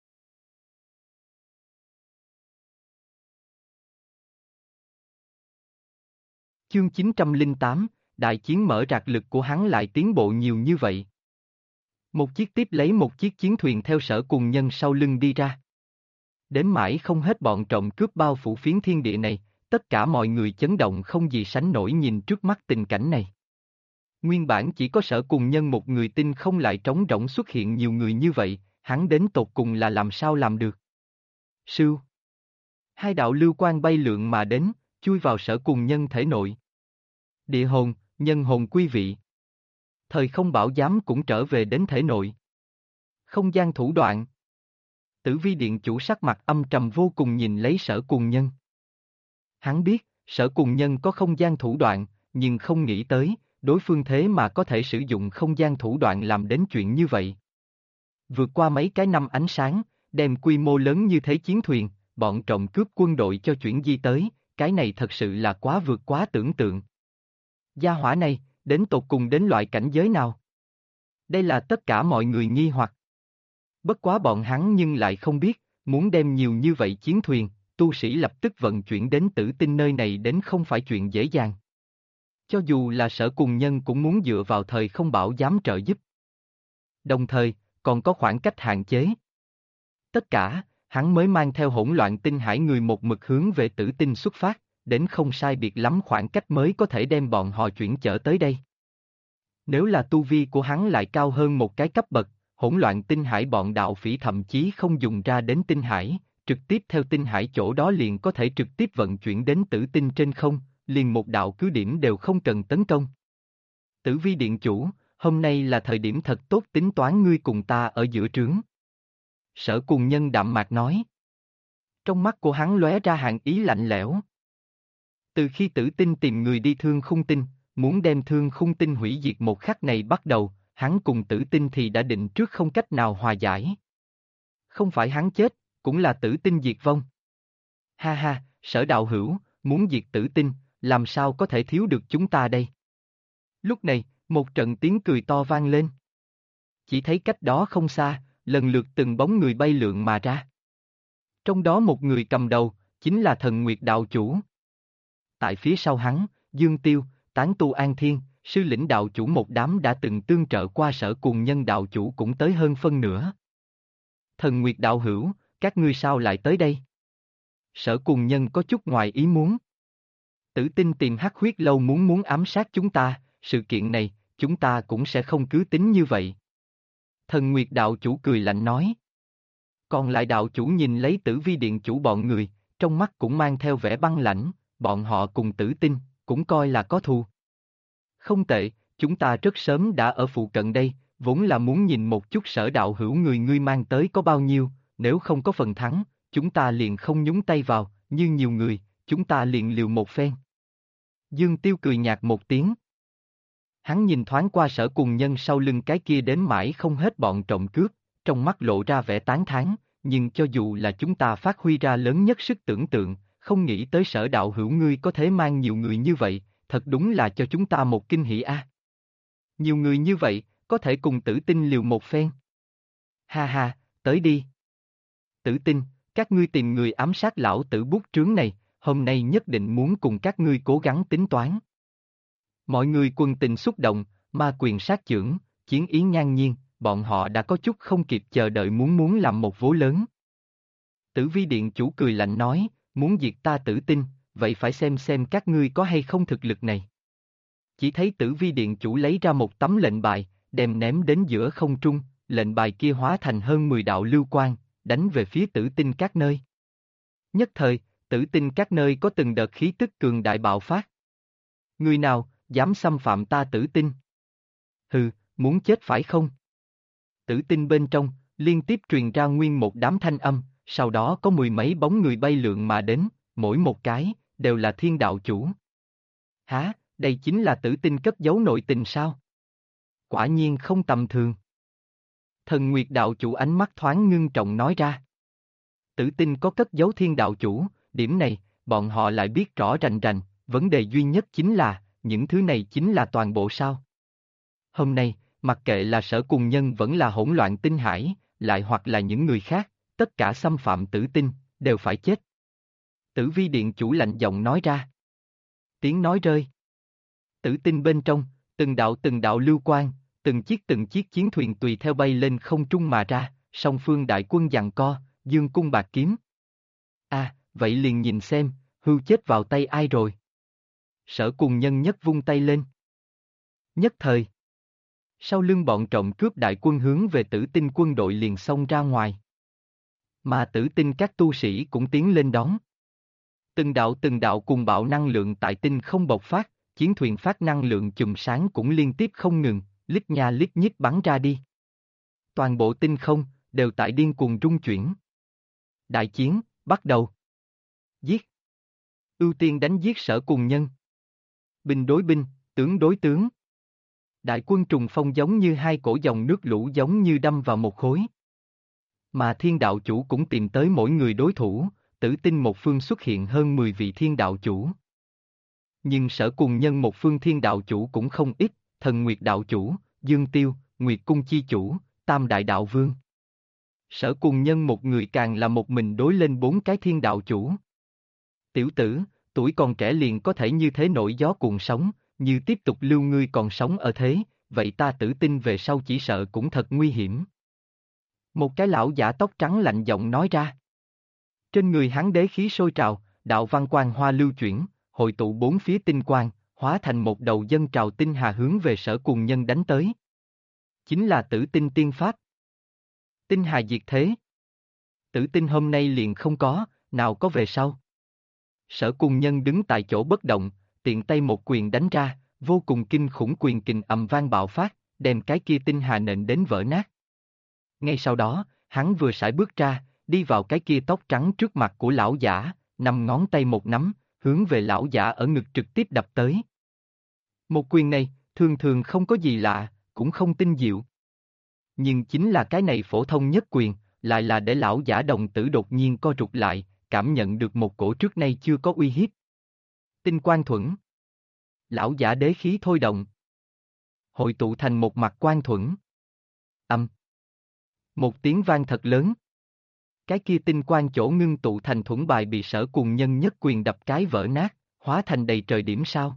Chương 908, đại chiến mở rạc lực của hắn lại tiến bộ nhiều như vậy. Một chiếc tiếp lấy một chiếc chiến thuyền theo Sở Cùng Nhân sau lưng đi ra. Đến mãi không hết bọn trộm cướp bao phủ phiến thiên địa này, tất cả mọi người chấn động không gì sánh nổi nhìn trước mắt tình cảnh này. Nguyên bản chỉ có Sở Cùng Nhân một người tin không lại trống rỗng xuất hiện nhiều người như vậy, hắn đến tột cùng là làm sao làm được. Sưu. Hai đạo lưu quang bay lượn mà đến, chui vào Sở Cùng Nhân thể nội. Địa hồn, nhân hồn quý vị. Thời không bảo giám cũng trở về đến thể nội. Không gian thủ đoạn. Tử Vi điện chủ sắc mặt âm trầm vô cùng nhìn lấy Sở Cùng Nhân. Hắn biết, Sở Cùng Nhân có không gian thủ đoạn, nhưng không nghĩ tới, đối phương thế mà có thể sử dụng không gian thủ đoạn làm đến chuyện như vậy. vượt qua mấy cái năm ánh sáng, đem quy mô lớn như thế chiến thuyền, bọn trộm cướp quân đội cho chuyển di tới, cái này thật sự là quá vượt quá tưởng tượng. Gia hỏa này, đến tột cùng đến loại cảnh giới nào? Đây là tất cả mọi người nghi hoặc. Bất quá bọn hắn nhưng lại không biết, muốn đem nhiều như vậy chiến thuyền, tu sĩ lập tức vận chuyển đến Tử Tinh nơi này đến không phải chuyện dễ dàng. Cho dù là Sở Cùng Nhân cũng muốn dựa vào thời không bảo dám trợ giúp. Đồng thời, còn có khoảng cách hạn chế. Tất cả, hắn mới mang theo Hỗn Loạn Tinh Hải người một mực hướng về Tử Tinh xuất phát, đến không sai biệt lắm khoảng cách mới có thể đem bọn họ chuyển chở tới đây. Nếu là tu vi của hắn lại cao hơn một cái cấp bậc, Hỗn Loạn Tinh Hải bọn đạo phỉ thậm chí không dùng ra đến Tinh Hải, trực tiếp theo Tinh Hải chỗ đó liền có thể trực tiếp vận chuyển đến Tử Tinh trên không, liền một đạo cứ điểm đều không cần tấn công. Tử Vi Điện Chủ, hôm nay là thời điểm thật tốt tính toán ngươi cùng ta ở giữa trướng. Sở Cùng Nhân đạm mạc nói. Trong mắt của hắn lóe ra hàng ý lạnh lẽo. Từ khi Tử Tinh tìm người đi Thương Khung Tinh, muốn đem Thương Khung Tinh hủy diệt một khắc này bắt đầu, hắn cùng Tử Tinh thì đã định trước không cách nào hòa giải. Không phải hắn chết, cũng là Tử Tinh diệt vong. Ha ha, Sở đạo hữu, muốn diệt Tử Tinh, làm sao có thể thiếu được chúng ta đây? Lúc này, một trận tiếng cười to vang lên. Chỉ thấy cách đó không xa, lần lượt từng bóng người bay lượn mà ra. Trong đó một người cầm đầu, chính là Thần Nguyệt đạo chủ. Tại phía sau hắn, Dương Tiêu, Tán Tu An Thiên, Sư Lĩnh đạo chủ một đám đã từng tương trợ qua Sở Cùng Nhân đạo chủ cũng tới hơn phân nửa. Thần Nguyệt đạo hữu, các ngươi sao lại tới đây? Sở Cùng Nhân có chút ngoài ý muốn. Tử Tinh tìm Hắc Huyết Lâu muốn ám sát chúng ta, sự kiện này, chúng ta cũng sẽ không cứ tính như vậy. Thần Nguyệt đạo chủ cười lạnh nói. Còn lại đạo chủ nhìn lấy Tử Vi Điện chủ bọn người, trong mắt cũng mang theo vẻ băng lãnh, bọn họ cùng Tử Tinh, cũng coi là có thù. Không tệ, chúng ta rất sớm đã ở phụ cận đây, vốn là muốn nhìn một chút Sở đạo hữu người ngươi mang tới có bao nhiêu, nếu không có phần thắng, chúng ta liền không nhúng tay vào, như nhiều người, chúng ta liền liều một phen. Dương Tiêu cười nhạt một tiếng. Hắn nhìn thoáng qua Sở Cùng Nhân sau lưng cái kia đến mãi không hết bọn trộm cướp, trong mắt lộ ra vẻ tán thán, nhưng cho dù là chúng ta phát huy ra lớn nhất sức tưởng tượng, không nghĩ tới Sở đạo hữu ngươi có thể mang nhiều người như vậy, thật đúng là cho chúng ta một kinh hỉ a. Nhiều người như vậy, có thể cùng Tử Tinh liều một phen. Ha ha, tới đi. Tử Tinh, các ngươi tìm người ám sát lão tử bút trướng này, hôm nay nhất định muốn cùng các ngươi cố gắng tính toán. Mọi người quân tình xúc động, ma quyền sát chưởng, chiến ý ngang nhiên, bọn họ đã có chút không kịp chờ đợi muốn làm một vố lớn. Tử Vi Điện chủ cười lạnh nói, muốn diệt ta Tử Tinh, vậy phải xem các ngươi có hay không thực lực này. Chỉ thấy Tử Vi Điện chủ lấy ra một tấm lệnh bài, đem ném đến giữa không trung, lệnh bài kia hóa thành hơn 10 đạo lưu quang, đánh về phía Tử Tinh các nơi. Nhất thời, Tử Tinh các nơi có từng đợt khí tức cường đại bạo phát. Người nào, dám xâm phạm ta Tử Tinh? Hừ, muốn chết phải không? Tử Tinh bên trong, liên tiếp truyền ra nguyên một đám thanh âm, sau đó có mười mấy bóng người bay lượn mà đến, mỗi một cái, đều là thiên đạo chủ. Hả, đây chính là Tử Tinh cất giấu nội tình sao? Quả nhiên không tầm thường. Thần Nguyệt đạo chủ ánh mắt thoáng ngưng trọng nói ra. Tử Tinh có cất giấu thiên đạo chủ, điểm này, bọn họ lại biết rõ rành rành, vấn đề duy nhất chính là, những thứ này chính là toàn bộ sao? Hôm nay, mặc kệ là Sở Cùng Nhân vẫn là Hỗn Loạn Tinh Hải, lại hoặc là những người khác, tất cả xâm phạm Tử Tinh, đều phải chết. Tử Vi Điện chủ lạnh giọng nói ra. Tiếng nói rơi. Tử Tinh bên trong, từng đạo lưu quang, từng chiếc chiến thuyền tùy theo bay lên không trung mà ra, song phương đại quân giằng co, dương cung bạc kiếm. Vậy liền nhìn xem, hưu chết vào tay ai rồi. Sở Cùng Nhân nhất vung tay lên. Nhất thời. Sau lưng bọn trộm cướp đại quân hướng về Tử Tinh quân đội liền xông ra ngoài. Mà Tử Tinh các tu sĩ cũng tiến lên đón. Từng đạo cùng bạo năng lượng tại tinh không bộc phát, chiến thuyền phát năng lượng chùm sáng cũng liên tiếp không ngừng, lít nha lít nhít bắn ra đi. Toàn bộ tinh không, đều tại điên cuồng rung chuyển. Đại chiến, bắt đầu. Giết. Ưu tiên đánh giết Sở Cùng Nhân. Binh đối binh, tướng đối tướng. Đại quân trùng phong giống như hai cổ dòng nước lũ giống như đâm vào một khối. Mà thiên đạo chủ cũng tìm tới mỗi người đối thủ, Tử Tinh một phương xuất hiện hơn 10 vị thiên đạo chủ. Nhưng Sở Cùng Nhân một phương thiên đạo chủ cũng không ít, Thần Nguyệt đạo chủ, Dương Tiêu, Nguyệt Cung chi chủ, Tam Đại đạo vương. Sở Cùng Nhân một người càng là một mình đối lên 4 cái thiên đạo chủ. Tiểu tử, tuổi còn trẻ liền có thể như thế nổi gió cuồng sóng, như tiếp tục lưu ngươi còn sống ở thế, vậy ta Tử Tinh về sau chỉ sợ cũng thật nguy hiểm. Một cái lão giả tóc trắng lạnh giọng nói ra. Trên người hắn đế khí sôi trào, đạo văn quang hoa lưu chuyển, hội tụ 4 phía tinh quang, hóa thành một đầu dân trào tinh hà hướng về Sở Cùng Nhân đánh tới. Chính là Tử Tinh tiên pháp. Tinh hà diệt thế. Tử Tinh hôm nay liền không có, nào có về sau. Sở Cùng Nhân đứng tại chỗ bất động, tiện tay một quyền đánh ra, vô cùng kinh khủng quyền kình ầm vang bạo phát, đem cái kia tinh hà nện đến vỡ nát. Ngay sau đó, hắn vừa sải bước ra, đi vào cái kia tóc trắng trước mặt của lão giả, 5 ngón tay một nắm, hướng về lão giả ở ngực trực tiếp đập tới. Một quyền này, thường thường không có gì lạ, cũng không tinh diệu. Nhưng chính là cái này phổ thông nhất quyền, lại là để lão giả đồng tử đột nhiên co rụt lại, cảm nhận được một cổ trước nay chưa có uy hiếp. Tinh quang thuẫn. Lão giả đế khí thôi động. Hội tụ thành một mặt quang thuẫn. Âm. Một tiếng vang thật lớn. Cái kia tinh quang chỗ ngưng tụ thành thuẫn bài bị Sở Cùng Nhân nhất quyền đập cái vỡ nát, hóa thành đầy trời điểm sao.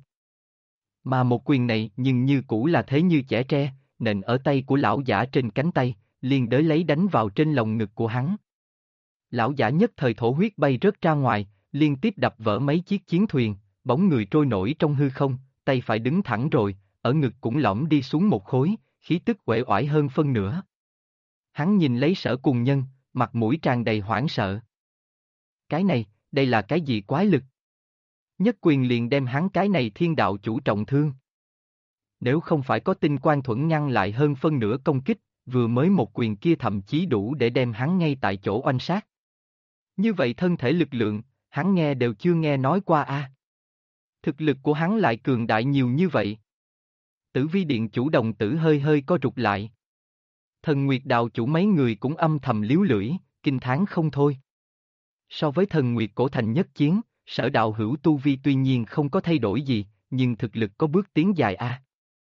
Mà một quyền này nhưng như cũ là thế như chẻ tre, nện ở tay của lão giả trên cánh tay, liền đới lấy đánh vào trên lồng ngực của hắn. Lão giả nhất thời thổ huyết bay rớt ra ngoài, liên tiếp đập vỡ mấy chiếc chiến thuyền, bóng người trôi nổi trong hư không, tay phải đứng thẳng rồi, ở ngực cũng lõm đi xuống một khối, khí tức uể oải hơn phân nửa. Hắn nhìn lấy Sở Cùng Nhân, mặt mũi tràn đầy hoảng sợ. Cái này, đây là cái gì quái lực? Nhất quyền liền đem hắn cái này thiên đạo chủ trọng thương. Nếu không phải có tinh quang thuẫn ngăn lại hơn phân nửa công kích, vừa mới một quyền kia thậm chí đủ để đem hắn ngay tại chỗ oanh sát. Như vậy thân thể lực lượng, hắn nghe đều chưa nghe nói qua a. Thực lực của hắn lại cường đại nhiều như vậy. Tử Vi Điện chủ đồng tử hơi hơi co rụt lại. Thần Nguyệt đạo chủ mấy người cũng âm thầm líu lưỡi, kinh thán không thôi. So với Thần Nguyệt cổ thành nhất chiến, Sở đạo hữu tu vi tuy nhiên không có thay đổi gì, nhưng thực lực có bước tiến dài a.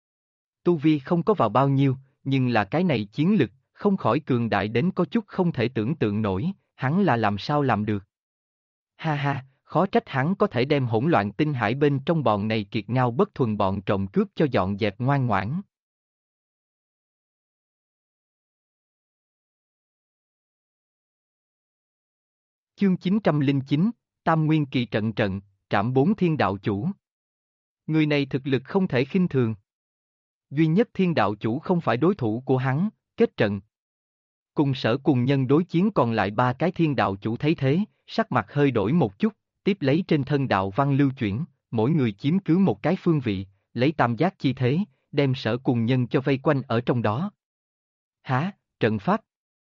Tu vi không có vào bao nhiêu, nhưng là cái này chiến lực, không khỏi cường đại đến có chút không thể tưởng tượng nổi, hắn là làm sao làm được. Ha ha, khó trách hắn có thể đem hỗn loạn tinh hải bên trong bọn này kiệt ngao bất thuần bọn trộm cướp cho dọn dẹp ngoan ngoãn. Chương 909, Tam Nguyên Kỳ trận trận, trảm 4 thiên đạo chủ. Người này thực lực không thể khinh thường. Duy nhất thiên đạo chủ không phải đối thủ của hắn, kết trận. Cùng Sở Cùng Nhân đối chiến còn lại 3 cái thiên đạo chủ thấy thế, sắc mặt hơi đổi một chút, tiếp lấy trên thân đạo văn lưu chuyển, mỗi người chiếm cứ một cái phương vị, lấy tam giác chi thế, đem Sở Cùng Nhân cho vây quanh ở trong đó. Hả, trận pháp.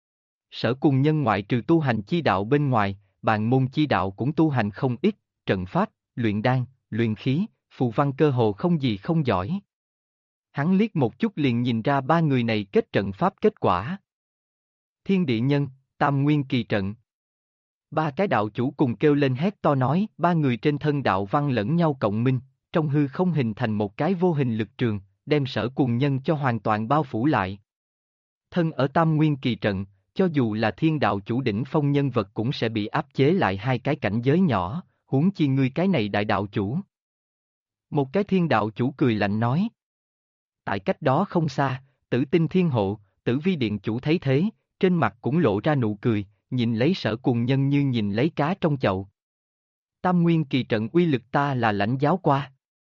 Sở Cùng Nhân ngoại trừ tu hành chi đạo bên ngoài, bàn môn chi đạo cũng tu hành không ít, trận pháp, luyện đan, luyện khí, phù văn cơ hồ không gì không giỏi. Hắn liếc một chút liền nhìn ra 3 người này kết trận pháp kết quả. Thiên địa nhân, Tam Nguyên Kỳ trận. 3 cái đạo chủ cùng kêu lên hét to nói, 3 người trên thân đạo văn lẫn nhau cộng minh, trong hư không hình thành một cái vô hình lực trường, đem Sở Cùng Nhân cho hoàn toàn bao phủ lại. Thân ở Tam Nguyên Kỳ trận, cho dù là thiên đạo chủ đỉnh phong nhân vật cũng sẽ bị áp chế lại 2 cái cảnh giới nhỏ, huống chi ngươi cái này đại đạo chủ. Một cái thiên đạo chủ cười lạnh nói. Tại cách đó không xa, Tử Tinh Thiên Hộ, Tử Vi Điện chủ thấy thế, trên mặt cũng lộ ra nụ cười, nhìn lấy Sở Cùng Nhân như nhìn lấy cá trong chậu. Tam Nguyên Kỳ trận uy lực ta là lãnh giáo qua.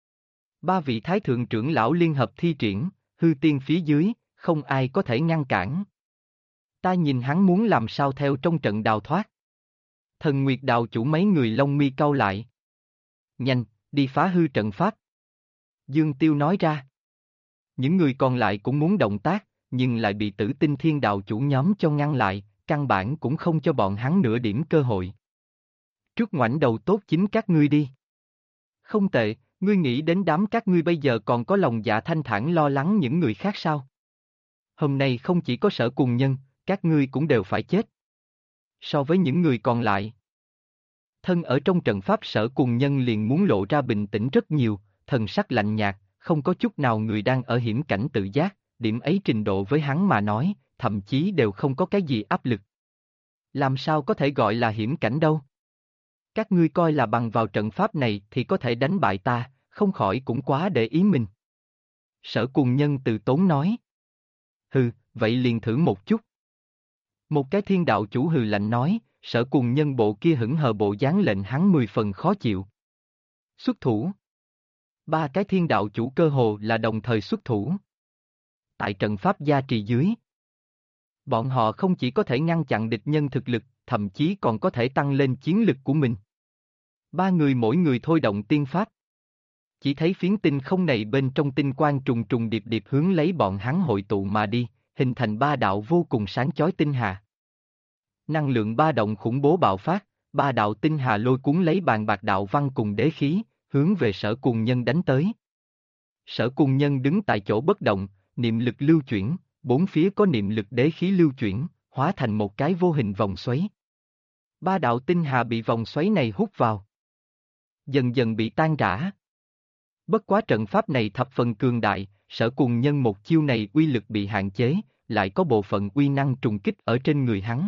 3 vị thái thượng trưởng lão liên hợp thi triển, hư tiên phía dưới, không ai có thể ngăn cản. Ta nhìn hắn muốn làm sao theo trong trận đào thoát. Thần Nguyệt đạo chủ mấy người lông mi cau lại. Nhanh, đi phá hư trận pháp. Dương Tiêu nói ra. Những người còn lại cũng muốn động tác, nhưng lại bị Tử Tinh Thiên đạo chủ nhóm cho ngăn lại, căn bản cũng không cho bọn hắn nửa điểm cơ hội. Trước ngoảnh đầu tốt chính các ngươi đi. Không tệ, ngươi nghĩ đến đám các ngươi bây giờ còn có lòng dạ thanh thản lo lắng những người khác sao? Hôm nay không chỉ có Sở Cùng Nhân, các ngươi cũng đều phải chết, So với những người còn lại, thân ở trong trận pháp Sở Cùng Nhân liền muốn lộ ra bình tĩnh rất nhiều, thần sắc lạnh nhạt, không có chút nào người đang ở hiểm cảnh tự giác, điểm ấy trình độ với hắn mà nói, thậm chí đều không có cái gì áp lực. Làm sao có thể gọi là hiểm cảnh đâu? Các ngươi coi là bằng vào trận pháp này thì có thể đánh bại ta, không khỏi cũng quá để ý mình. Sở Cùng Nhân từ tốn nói. Hừ, vậy liền thử một chút. Một cái thiên đạo chủ hừ lạnh nói, Sở Cùng Nhân bộ kia hững hờ bộ dáng lệnh hắn 10 phần khó chịu. Xuất thủ. Ba cái thiên đạo chủ cơ hồ là đồng thời xuất thủ. Tại trận pháp gia trì dưới, bọn họ không chỉ có thể ngăn chặn địch nhân thực lực, thậm chí còn có thể tăng lên chiến lực của mình. Ba người mỗi người thôi động tiên pháp. Chỉ thấy phiến tinh không này bên trong tinh quang trùng trùng điệp điệp hướng lấy bọn hắn hội tụ mà đi, hình thành ba đạo vô cùng sáng chói tinh hà. Năng lượng ba động khủng bố bạo phát, ba đạo tinh hà lôi cuốn lấy bàn bạc đạo văn cùng đế khí, hướng về Sở Cùng Nhân đánh tới. Sở Cùng Nhân đứng tại chỗ bất động, niệm lực lưu chuyển, bốn phía có niệm lực đế khí lưu chuyển, hóa thành một cái vô hình vòng xoáy. Ba đạo tinh hà bị vòng xoáy này hút vào, dần dần bị tan rã. Bất quá trận pháp này thập phần cường đại, Sở Cùng Nhân một chiêu này uy lực bị hạn chế, lại có bộ phận uy năng trùng kích ở trên người hắn.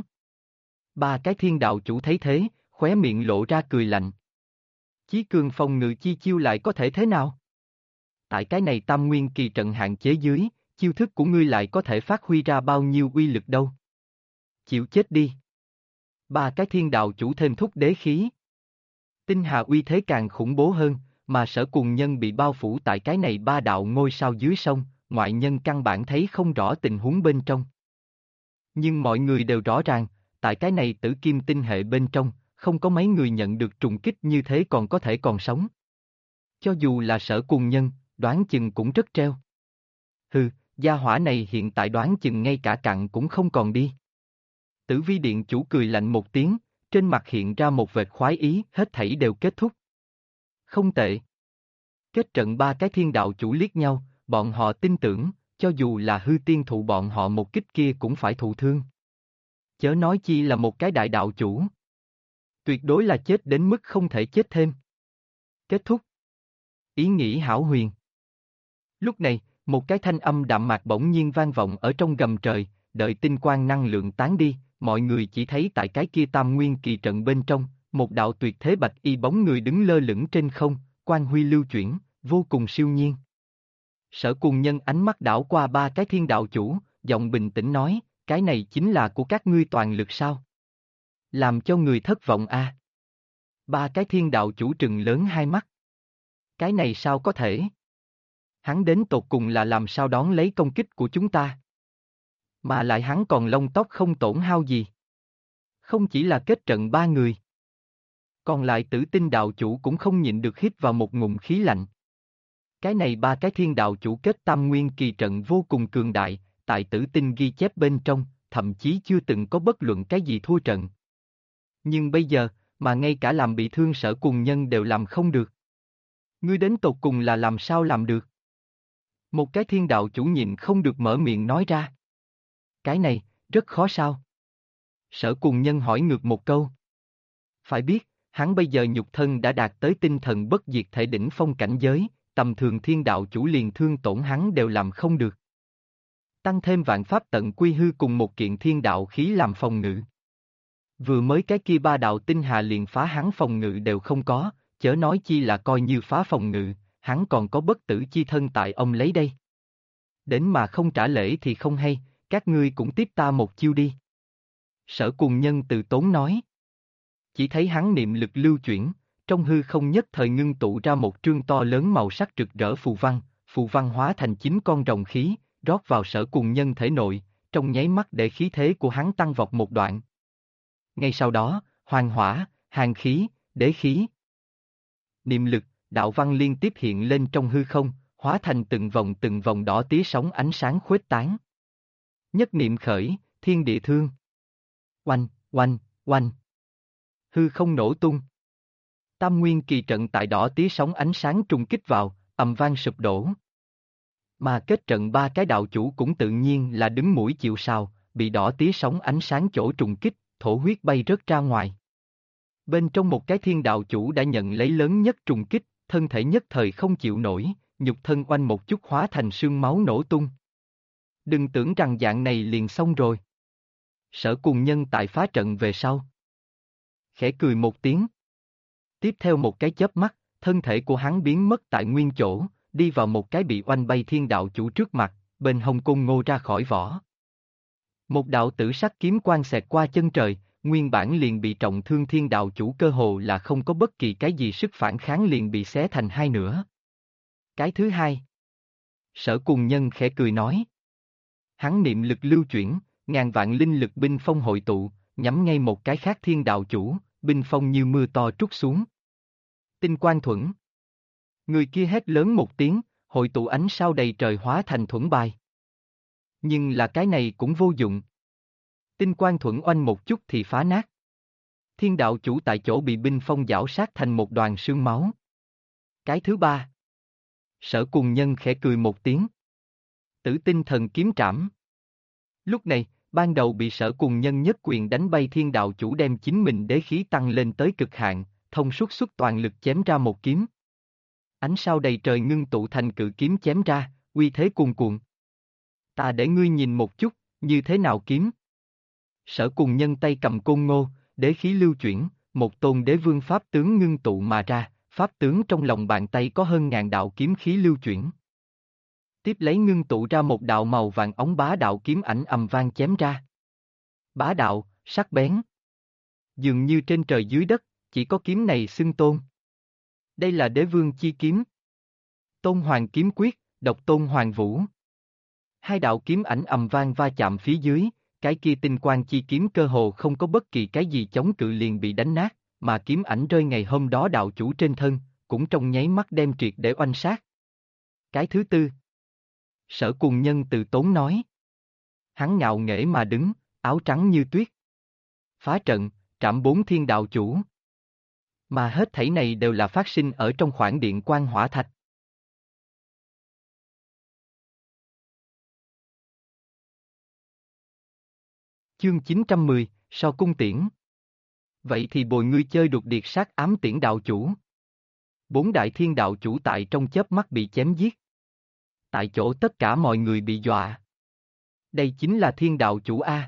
Ba cái thiên đạo chủ thấy thế, khóe miệng lộ ra cười lạnh. Chí cường phòng ngự chi chiêu lại có thể thế nào? Tại cái này tam nguyên kỳ trận hạn chế dưới, chiêu thức của ngươi lại có thể phát huy ra bao nhiêu uy lực đâu? Chịu chết đi. Ba cái thiên đạo chủ thêm thúc đế khí. Tinh hà uy thế càng khủng bố hơn, mà Sở Cùng Nhân bị bao phủ tại cái này ba đạo ngôi sao dưới sông, ngoại nhân căn bản thấy không rõ tình huống bên trong. Nhưng mọi người đều rõ ràng, tại cái này tử kim tinh hệ bên trong, không có mấy người nhận được trùng kích như thế còn có thể còn sống. Cho dù là Sở Cùng Nhân, đoán chừng cũng rất treo. Hừ, gia hỏa này hiện tại đoán chừng ngay cả cặn cũng không còn đi. Tử Vi Điện chủ cười lạnh một tiếng, trên mặt hiện ra một vệt khoái ý, hết thảy đều kết thúc. Không tệ. Kết trận ba cái thiên đạo chủ liếc nhau, bọn họ tin tưởng, cho dù là hư tiên thụ bọn họ một kích kia cũng phải thụ thương. Chớ nói chi là một cái đại đạo chủ. Tuyệt đối là chết đến mức không thể chết thêm. Kết thúc. Ý nghĩ hão huyền. Lúc này, một cái thanh âm đạm mạc bỗng nhiên vang vọng ở trong gầm trời, đợi tinh quang năng lượng tán đi, mọi người chỉ thấy tại cái kia tam nguyên kỳ trận bên trong, một đạo tuyệt thế bạch y bóng người đứng lơ lửng trên không, quang huy lưu chuyển, vô cùng siêu nhiên. Sở Cùng Nhân ánh mắt đảo qua ba cái thiên đạo chủ, giọng bình tĩnh nói, cái này chính là của các ngươi toàn lực sao? Làm cho người thất vọng a. Ba cái thiên đạo chủ trừng lớn hai mắt. Cái này sao có thể? Hắn đến tột cùng là làm sao đón lấy công kích của chúng ta? Mà lại hắn còn lông tóc không tổn hao gì. Không chỉ là kết trận ba người. Còn lại Tử Tinh đạo chủ cũng không nhịn được hít vào một ngụm khí lạnh. Cái này ba cái thiên đạo chủ kết tam nguyên kỳ trận vô cùng cường đại, tại Tử Tinh ghi chép bên trong, thậm chí chưa từng có bất luận cái gì thua trận. Nhưng bây giờ, mà ngay cả làm bị thương Sở Cùng Nhân đều làm không được. Ngươi đến tột cùng là làm sao làm được? Một cái thiên đạo chủ nhịn không được mở miệng nói ra. Cái này, rất khó sao? Sở Cùng Nhân hỏi ngược một câu. Phải biết, hắn bây giờ nhục thân đã đạt tới tinh thần bất diệt thể đỉnh phong cảnh giới, tầm thường thiên đạo chủ liền thương tổn hắn đều làm không được. Tăng thêm vạn pháp tận quy hư cùng một kiện thiên đạo khí làm phòng ngự. Vừa mới cái kia ba đạo tinh hà liền phá hắn phòng ngự đều không có, chớ nói chi là coi như phá phòng ngự, hắn còn có bất tử chi thân tại ông lấy đây. Đến mà không trả lễ thì không hay, các ngươi cũng tiếp ta một chiêu đi. Sở Cùng Nhân từ tốn nói. Chỉ thấy hắn niệm lực lưu chuyển, trong hư không nhất thời ngưng tụ ra một trương to lớn màu sắc rực rỡ phù văn hóa thành 9 con rồng khí, rót vào Sở Cùng Nhân thể nội, trong nháy mắt để khí thế của hắn tăng vọt một đoạn. Ngay sau đó, hoàng hỏa, hàn khí, đế khí, niệm lực, đạo văn liên tiếp hiện lên trong hư không, hóa thành từng vòng đỏ tía sóng ánh sáng khuếch tán. Nhất niệm khởi, thiên địa thương. Oanh, oanh, oanh. Hư không nổ tung. Tam nguyên kỳ trận tại đỏ tía sóng ánh sáng trùng kích vào, ầm vang sụp đổ. Mà kết trận ba cái đạo chủ cũng tự nhiên là đứng mũi chịu sào, bị đỏ tía sóng ánh sáng chỗ trùng kích, thổ huyết bay rớt ra ngoài. Bên trong một cái thiên đạo chủ đã nhận lấy lớn nhất trùng kích, thân thể nhất thời không chịu nổi, nhục thân oanh một chút hóa thành sương máu nổ tung. Đừng tưởng rằng dạng này liền xong rồi. Sở Cùng Nhân tại phá trận về sau. Khẽ cười một tiếng. Tiếp theo một cái chớp mắt, thân thể của hắn biến mất tại nguyên chỗ, đi vào một cái bị oanh bay thiên đạo chủ trước mặt, bên hông côn ngô ra khỏi vỏ. Một đạo tử sắc kiếm quang xẹt qua chân trời, nguyên bản liền bị trọng thương thiên đạo chủ cơ hồ là không có bất kỳ cái gì sức phản kháng liền bị xé thành hai nửa. Cái thứ hai. Sở Cùng Nhân khẽ cười nói. Hắn niệm lực lưu chuyển, ngàn vạn linh lực binh phong hội tụ, nhắm ngay một cái khác thiên đạo chủ, binh phong như mưa to trút xuống. Tinh quang thuẫn. Người kia hét lớn một tiếng, hội tụ ánh sao đầy trời hóa thành thuẫn bài. Nhưng là cái này cũng vô dụng. Tinh quang thuẫn oanh một chút thì phá nát. Thiên đạo chủ tại chỗ bị binh phong giảo sát thành một đoàn sương máu. Cái thứ ba. Sở Cùng Nhân khẽ cười một tiếng. Tử tinh thần kiếm trảm. Lúc này, ban đầu bị Sở Cùng Nhân nhất quyền đánh bay thiên đạo chủ đem chính mình đế khí tăng lên tới cực hạn, thông suốt xuất toàn lực chém ra một kiếm. Ánh sao đầy trời ngưng tụ thành cự kiếm chém ra, uy thế cuồn cuộn. Ta để ngươi nhìn một chút, như thế nào kiếm. Sở Cùng Nhân tay cầm côn ngô, đế khí lưu chuyển, một tôn đế vương pháp tướng ngưng tụ mà ra, pháp tướng trong lòng bàn tay có hơn ngàn đạo kiếm khí lưu chuyển. Tiếp lấy ngưng tụ ra một đạo màu vàng óng bá đạo kiếm ảnh ầm vang chém ra. Bá đạo, sắc bén. Dường như trên trời dưới đất, chỉ có kiếm này xưng tôn. Đây là đế vương chi kiếm. Tôn Hoàng kiếm quyết, độc tôn Hoàng vũ. Hai đạo kiếm ảnh ầm vang va chạm phía dưới, cái kia tinh quang chi kiếm cơ hồ không có bất kỳ cái gì chống cự liền bị đánh nát, mà kiếm ảnh rơi ngày hôm đó đạo chủ trên thân, cũng trong nháy mắt đem triệt để oanh sát. Cái thứ tư. Sở Cùng Nhân từ tốn nói. Hắn ngạo nghễ mà đứng, áo trắng như tuyết. Phá trận, trảm bốn thiên đạo chủ. Mà hết thảy này đều là phát sinh ở trong khoảng điện quan hỏa thạch. Chương 910, So cung tiễn. Vậy thì bồi ngươi chơi đục điệt sát ám tiễn đạo chủ. Bốn đại thiên đạo chủ tại trong chớp mắt bị chém giết. Tại chỗ tất cả mọi người bị dọa. Đây chính là thiên đạo chủ A.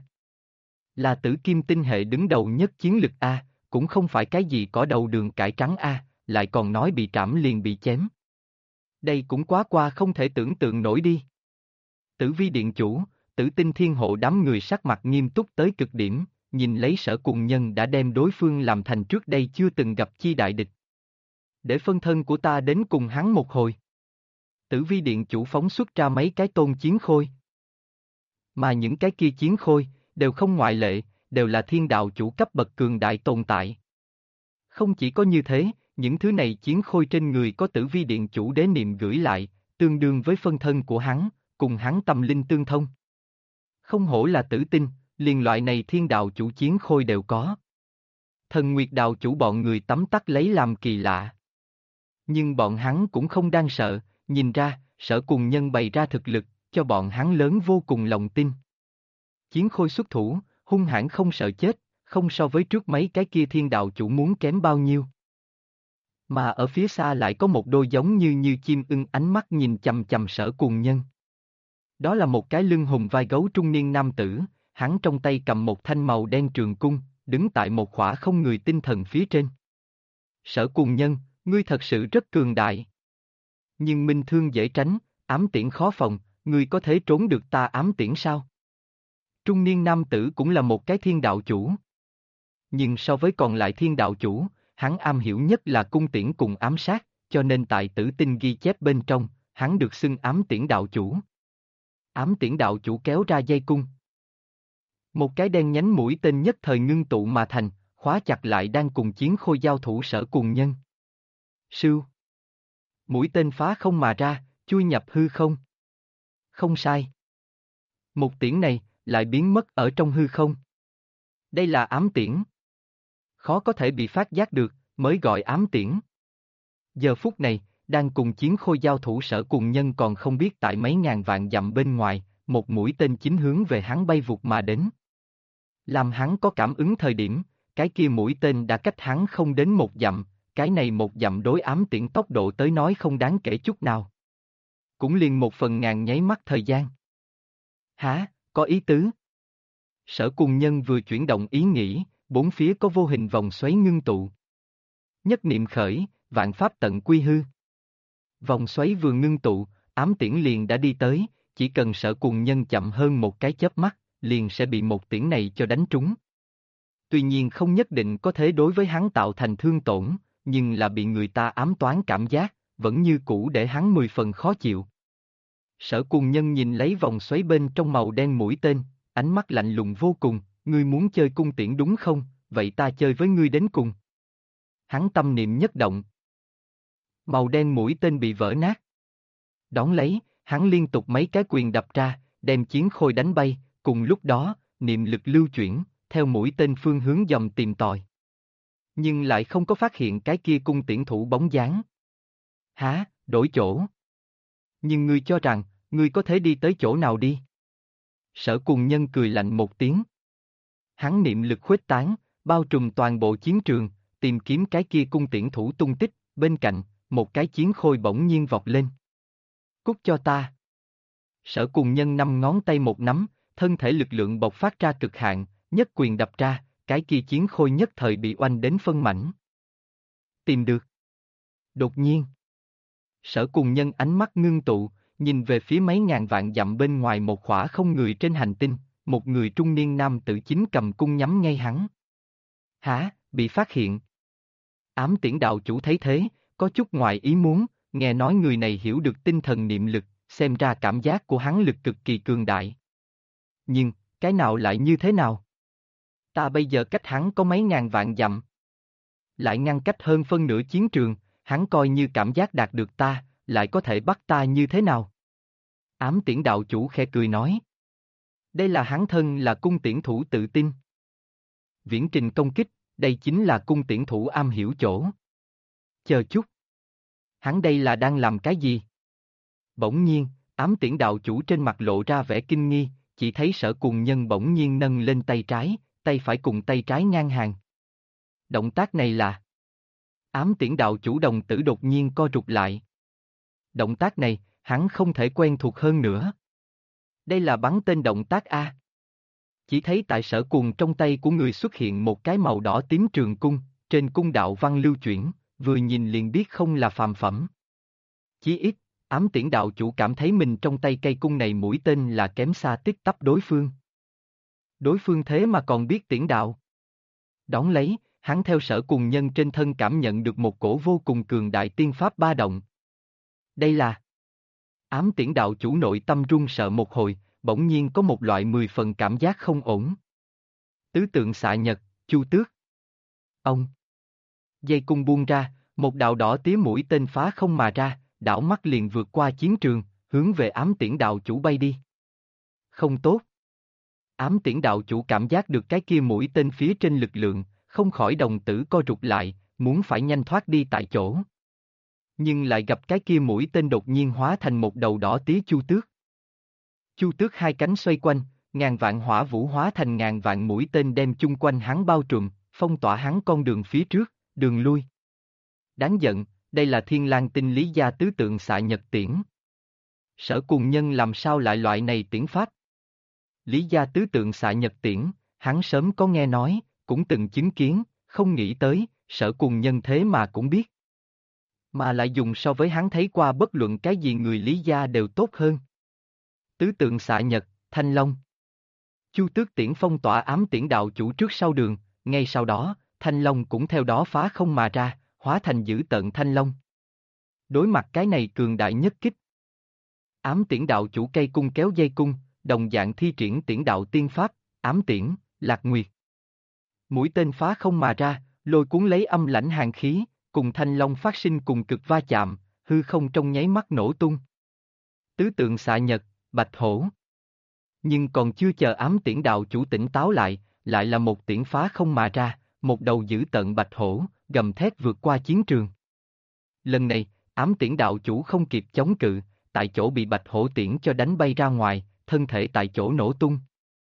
Là tử kim tinh hệ đứng đầu nhất chiến lực A, cũng không phải cái gì cỏ đầu đường cải trắng A, lại còn nói bị trảm liền bị chém. Đây cũng quá qua không thể tưởng tượng nổi đi. Tử Vi điện chủ, Tử Tinh thiên hộ đám người sắc mặt nghiêm túc tới cực điểm, nhìn lấy Sở Cùng Nhân đã đem đối phương làm thành trước đây chưa từng gặp chi đại địch. Để phân thân của ta đến cùng hắn một hồi. Tử Vi điện chủ phóng xuất ra mấy cái tôn chiến khôi. Mà những cái kia chiến khôi, đều không ngoại lệ, đều là thiên đạo chủ cấp bậc cường đại tồn tại. Không chỉ có như thế, những thứ này chiến khôi trên người có Tử Vi điện chủ đế niệm gửi lại, tương đương với phân thân của hắn, cùng hắn tâm linh tương thông. Không hổ là Tử Tinh, liền loại này thiên đạo chủ chiến khôi đều có. Thần Nguyệt đạo chủ bọn người tấm tắc lấy làm kỳ lạ. Nhưng bọn hắn cũng không đang sợ, nhìn ra, Sở Cùng Nhân bày ra thực lực, cho bọn hắn lớn vô cùng lòng tin. Chiến khôi xuất thủ, hung hãn không sợ chết, không so với trước mấy cái kia thiên đạo chủ muốn kém bao nhiêu. Mà ở phía xa lại có một đôi giống như chim ưng ánh mắt nhìn chằm chằm Sở Cùng Nhân. Đó là một cái lưng hùm vai gấu trung niên nam tử, hắn trong tay cầm một thanh màu đen trường cung, đứng tại một khỏa không người tinh thần phía trên. Sở Cùng Nhân, ngươi thật sự rất cường đại. Nhưng minh thương dễ tránh, ám tiễn khó phòng, ngươi có thể trốn được ta ám tiễn sao? Trung niên nam tử cũng là một cái thiên đạo chủ. Nhưng so với còn lại thiên đạo chủ, hắn am hiểu nhất là cung tiễn cùng ám sát, cho nên tại Tử Tinh ghi chép bên trong, hắn được xưng ám tiễn đạo chủ. Ám tiễn đạo chủ kéo ra dây cung. Một cái đen nhánh mũi tên nhất thời ngưng tụ mà thành, khóa chặt lại đang cùng chiến khôi giao thủ Sở Cùng Nhân. Sưu. Mũi tên phá không mà ra, chui nhập hư không. Không sai. Một tiễn này, lại biến mất ở trong hư không. Đây là ám tiễn. Khó có thể bị phát giác được, mới gọi ám tiễn. Giờ phút này, đang cùng chiến khôi giao thủ Sở Cùng Nhân còn không biết tại mấy ngàn vạn dặm bên ngoài, một mũi tên chính hướng về hắn bay vụt mà đến. Làm hắn có cảm ứng thời điểm, cái kia mũi tên đã cách hắn không đến 1 dặm, cái này 1 dặm đối ám tiễn tốc độ tới nói không đáng kể chút nào. Cũng liền 1/1000 nháy mắt thời gian. Hả, có ý tứ. Sở Cùng Nhân vừa chuyển động ý nghĩ, bốn phía có vô hình vòng xoáy ngưng tụ. Nhất niệm khởi, vạn pháp tận quy hư. Vòng xoáy vừa ngưng tụ, ám tiễn liền đã đi tới, chỉ cần Sở Cùng Nhân chậm hơn một cái chớp mắt, liền sẽ bị một tiễn này cho đánh trúng. Tuy nhiên không nhất định có thể đối với hắn tạo thành thương tổn, nhưng là bị người ta ám toán cảm giác, vẫn như cũ để hắn 10 phần khó chịu. Sở Cùng Nhân nhìn lấy vòng xoáy bên trong màu đen mũi tên, ánh mắt lạnh lùng vô cùng, ngươi muốn chơi cung tiễn đúng không, vậy ta chơi với ngươi đến cùng. Hắn tâm niệm nhất động. Màu đen mũi tên bị vỡ nát. Đón lấy, hắn liên tục mấy cái quyền đập ra, đem chiến khôi đánh bay, cùng lúc đó, niệm lực lưu chuyển, theo mũi tên phương hướng dòng tìm tòi. Nhưng lại không có phát hiện cái kia cung tiễn thủ bóng dáng. Hả, đổi chỗ. Nhưng ngươi cho rằng, ngươi có thể đi tới chỗ nào đi? Sở Cùng Nhân cười lạnh một tiếng. Hắn niệm lực khuếch tán, bao trùm toàn bộ chiến trường, tìm kiếm cái kia cung tiễn thủ tung tích, bên cạnh, một cái chiến khôi bỗng nhiên vọt lên. Cút cho ta. Sở Cùng Nhân 5 ngón tay một nắm, thân thể lực lượng bộc phát ra cực hạn, nhất quyền đập ra, cái kia chiến khôi nhất thời bị oanh đến phân mảnh. Tìm được. Đột nhiên. Sở Cùng Nhân ánh mắt ngưng tụ, nhìn về phía mấy ngàn vạn dặm bên ngoài một khỏa không người trên hành tinh, một người trung niên nam tử chính cầm cung nhắm ngay hắn. Hả, bị phát hiện. Ám tiễn đạo chủ thấy thế, có chút ngoài ý muốn, nghe nói người này hiểu được tinh thần niệm lực, xem ra cảm giác của hắn lực cực kỳ cường đại. Nhưng, cái nào lại như thế nào? Ta bây giờ cách hắn có mấy ngàn vạn dặm. Lại ngăn cách hơn phân nửa chiến trường, hắn coi như cảm giác đạt được ta, lại có thể bắt ta như thế nào? Ám tiễn đạo chủ khẽ cười nói. Đây là hắn thân là cung tiễn thủ tự tin. Viễn trình công kích, đây chính là cung tiễn thủ am hiểu chỗ. Chờ chút. Hắn đây là đang làm cái gì? Bỗng nhiên, ám tiễn đạo chủ trên mặt lộ ra vẻ kinh nghi, chỉ thấy Sở Cùng Nhân bỗng nhiên nâng lên tay trái, tay phải cùng tay trái ngang hàng. Động tác này là... Ám tiễn đạo chủ đồng tử đột nhiên co rụt lại. Động tác này, hắn không thể quen thuộc hơn nữa. Đây là bắn tên động tác A. Chỉ thấy tại Sở Cùng trong tay của người xuất hiện một cái màu đỏ tím trường cung, trên cung đạo văn lưu chuyển, vừa nhìn liền biết không là phàm phẩm. Chí ít, ám tiễn đạo chủ cảm thấy mình trong tay cây cung này mũi tên là kém xa tít tắp đối phương. Đối phương thế mà còn biết tiễn đạo. Đón lấy, hắn theo Sở Cùng Nhân trên thân cảm nhận được một cổ vô cùng cường đại tiên pháp ba động. Đây là... Ám tiễn đạo chủ nội tâm run sợ một hồi, bỗng nhiên có một loại 10 phần cảm giác không ổn. Tứ tượng xạ nhật, Chu Tước. Ông. Dây cung buông ra, một đạo đỏ tía mũi tên phá không mà ra, đảo mắt liền vượt qua chiến trường, hướng về ám tiễn đạo chủ bay đi. Không tốt. Ám tiễn đạo chủ cảm giác được cái kia mũi tên phía trên lực lượng, không khỏi đồng tử co rụt lại, muốn phải nhanh thoát đi tại chỗ. Nhưng lại gặp cái kia mũi tên đột nhiên hóa thành một đầu đỏ tía chu tước. Chu tước hai cánh xoay quanh, ngàn vạn hỏa vũ hóa thành ngàn vạn mũi tên đem chung quanh hắn bao trùm, phong tỏa hắn con đường phía trước, đường lui. Đáng giận, đây là Thiên Lang tinh Lý Gia tứ tượng xạ nhật tiễn. Sở Cùng Nhân làm sao lại loại này tiễn pháp? Lý Gia tứ tượng xạ nhật tiễn, hắn sớm có nghe nói, cũng từng chứng kiến, không nghĩ tới, Sở Cùng Nhân thế mà cũng biết. Mà lại dùng so với hắn thấy qua bất luận cái gì người Lý Gia đều tốt hơn. Tứ tượng xạ nhật, Thanh Long. Chu Tước tiễn phong tỏa ám tiễn đạo chủ trước sau đường, ngay sau đó, Thanh Long cũng theo đó phá không mà ra, hóa thành dữ tợn Thanh Long. Đối mặt cái này cường đại nhất kích. Ám tiễn đạo chủ cây cung kéo dây cung, đồng dạng thi triển tiễn đạo tiên pháp, ám tiễn, Lạc Nguyệt. Mũi tên phá không mà ra, lôi cuốn lấy âm lãnh hàn khí, cùng Thanh Long phát sinh cùng cực va chạm, hư không trong nháy mắt nổ tung. Tứ tượng xạ nhật, Bạch Hổ. Nhưng còn chưa chờ ám tiễn đạo chủ tỉnh táo lại, lại là một tiễn phá không mà ra, một đầu dữ tợn Bạch Hổ, gầm thét vượt qua chiến trường. Lần này, ám tiễn đạo chủ không kịp chống cự, tại chỗ bị Bạch Hổ tiễn cho đánh bay ra ngoài, thân thể tại chỗ nổ tung.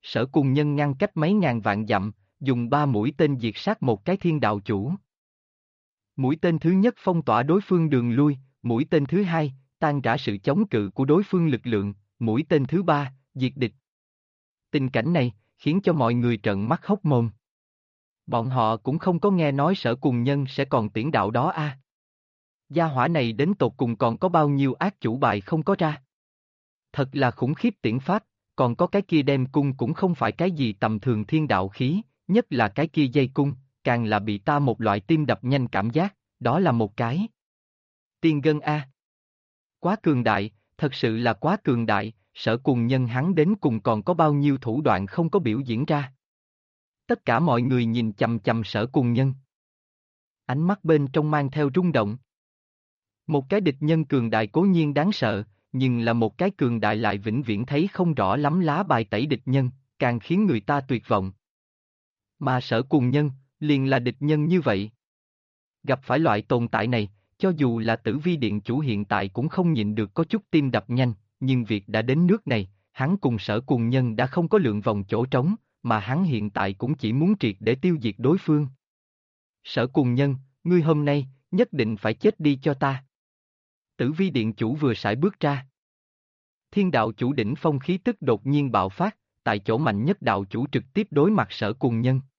Sở Cùng Nhân ngăn cách mấy ngàn vạn dặm, dùng 3 mũi tên diệt sát một cái thiên đạo chủ. Mũi tên thứ nhất phong tỏa đối phương đường lui, mũi tên thứ hai, tan rã sự chống cự của đối phương lực lượng, mũi tên thứ ba, diệt địch. Tình cảnh này, khiến cho mọi người trợn mắt hốc mồm. Bọn họ cũng không có nghe nói Sở Cùng Nhân sẽ còn tiễn đạo đó a. Gia hỏa này đến tột cùng còn có bao nhiêu ác chủ bài không có ra. Thật là khủng khiếp tiễn pháp, còn có cái kia đem cung cũng không phải cái gì tầm thường thiên đạo khí, nhất là cái kia dây cung, càng là bị ta một loại tim đập nhanh cảm giác, đó là một cái tiên gân a. Quá cường đại, thật sự là quá cường đại, Sở Cùng Nhân hắn đến cùng còn có bao nhiêu thủ đoạn không có biểu diễn ra. Tất cả mọi người nhìn chằm chằm Sở Cùng Nhân. Ánh mắt bên trong mang theo rung động. Một cái địch nhân cường đại cố nhiên đáng sợ, nhưng là một cái cường đại lại vĩnh viễn thấy không rõ lắm lá bài tẩy địch nhân, càng khiến người ta tuyệt vọng. Mà Sở Cùng Nhân, liền là địch nhân như vậy. Gặp phải loại tồn tại này, cho dù là Tử Vi Điện chủ hiện tại cũng không nhịn được có chút tim đập nhanh, nhưng việc đã đến nước này, hắn cùng Sở Cùng Nhân đã không có lượng vòng chỗ trống, mà hắn hiện tại cũng chỉ muốn triệt để tiêu diệt đối phương. Sở Cùng Nhân, ngươi hôm nay, nhất định phải chết đi cho ta. Tử Vi Điện chủ vừa sải bước ra. Thiên đạo chủ đỉnh phong khí tức đột nhiên bạo phát, tại chỗ mạnh nhất đạo chủ trực tiếp đối mặt Sở Cùng Nhân.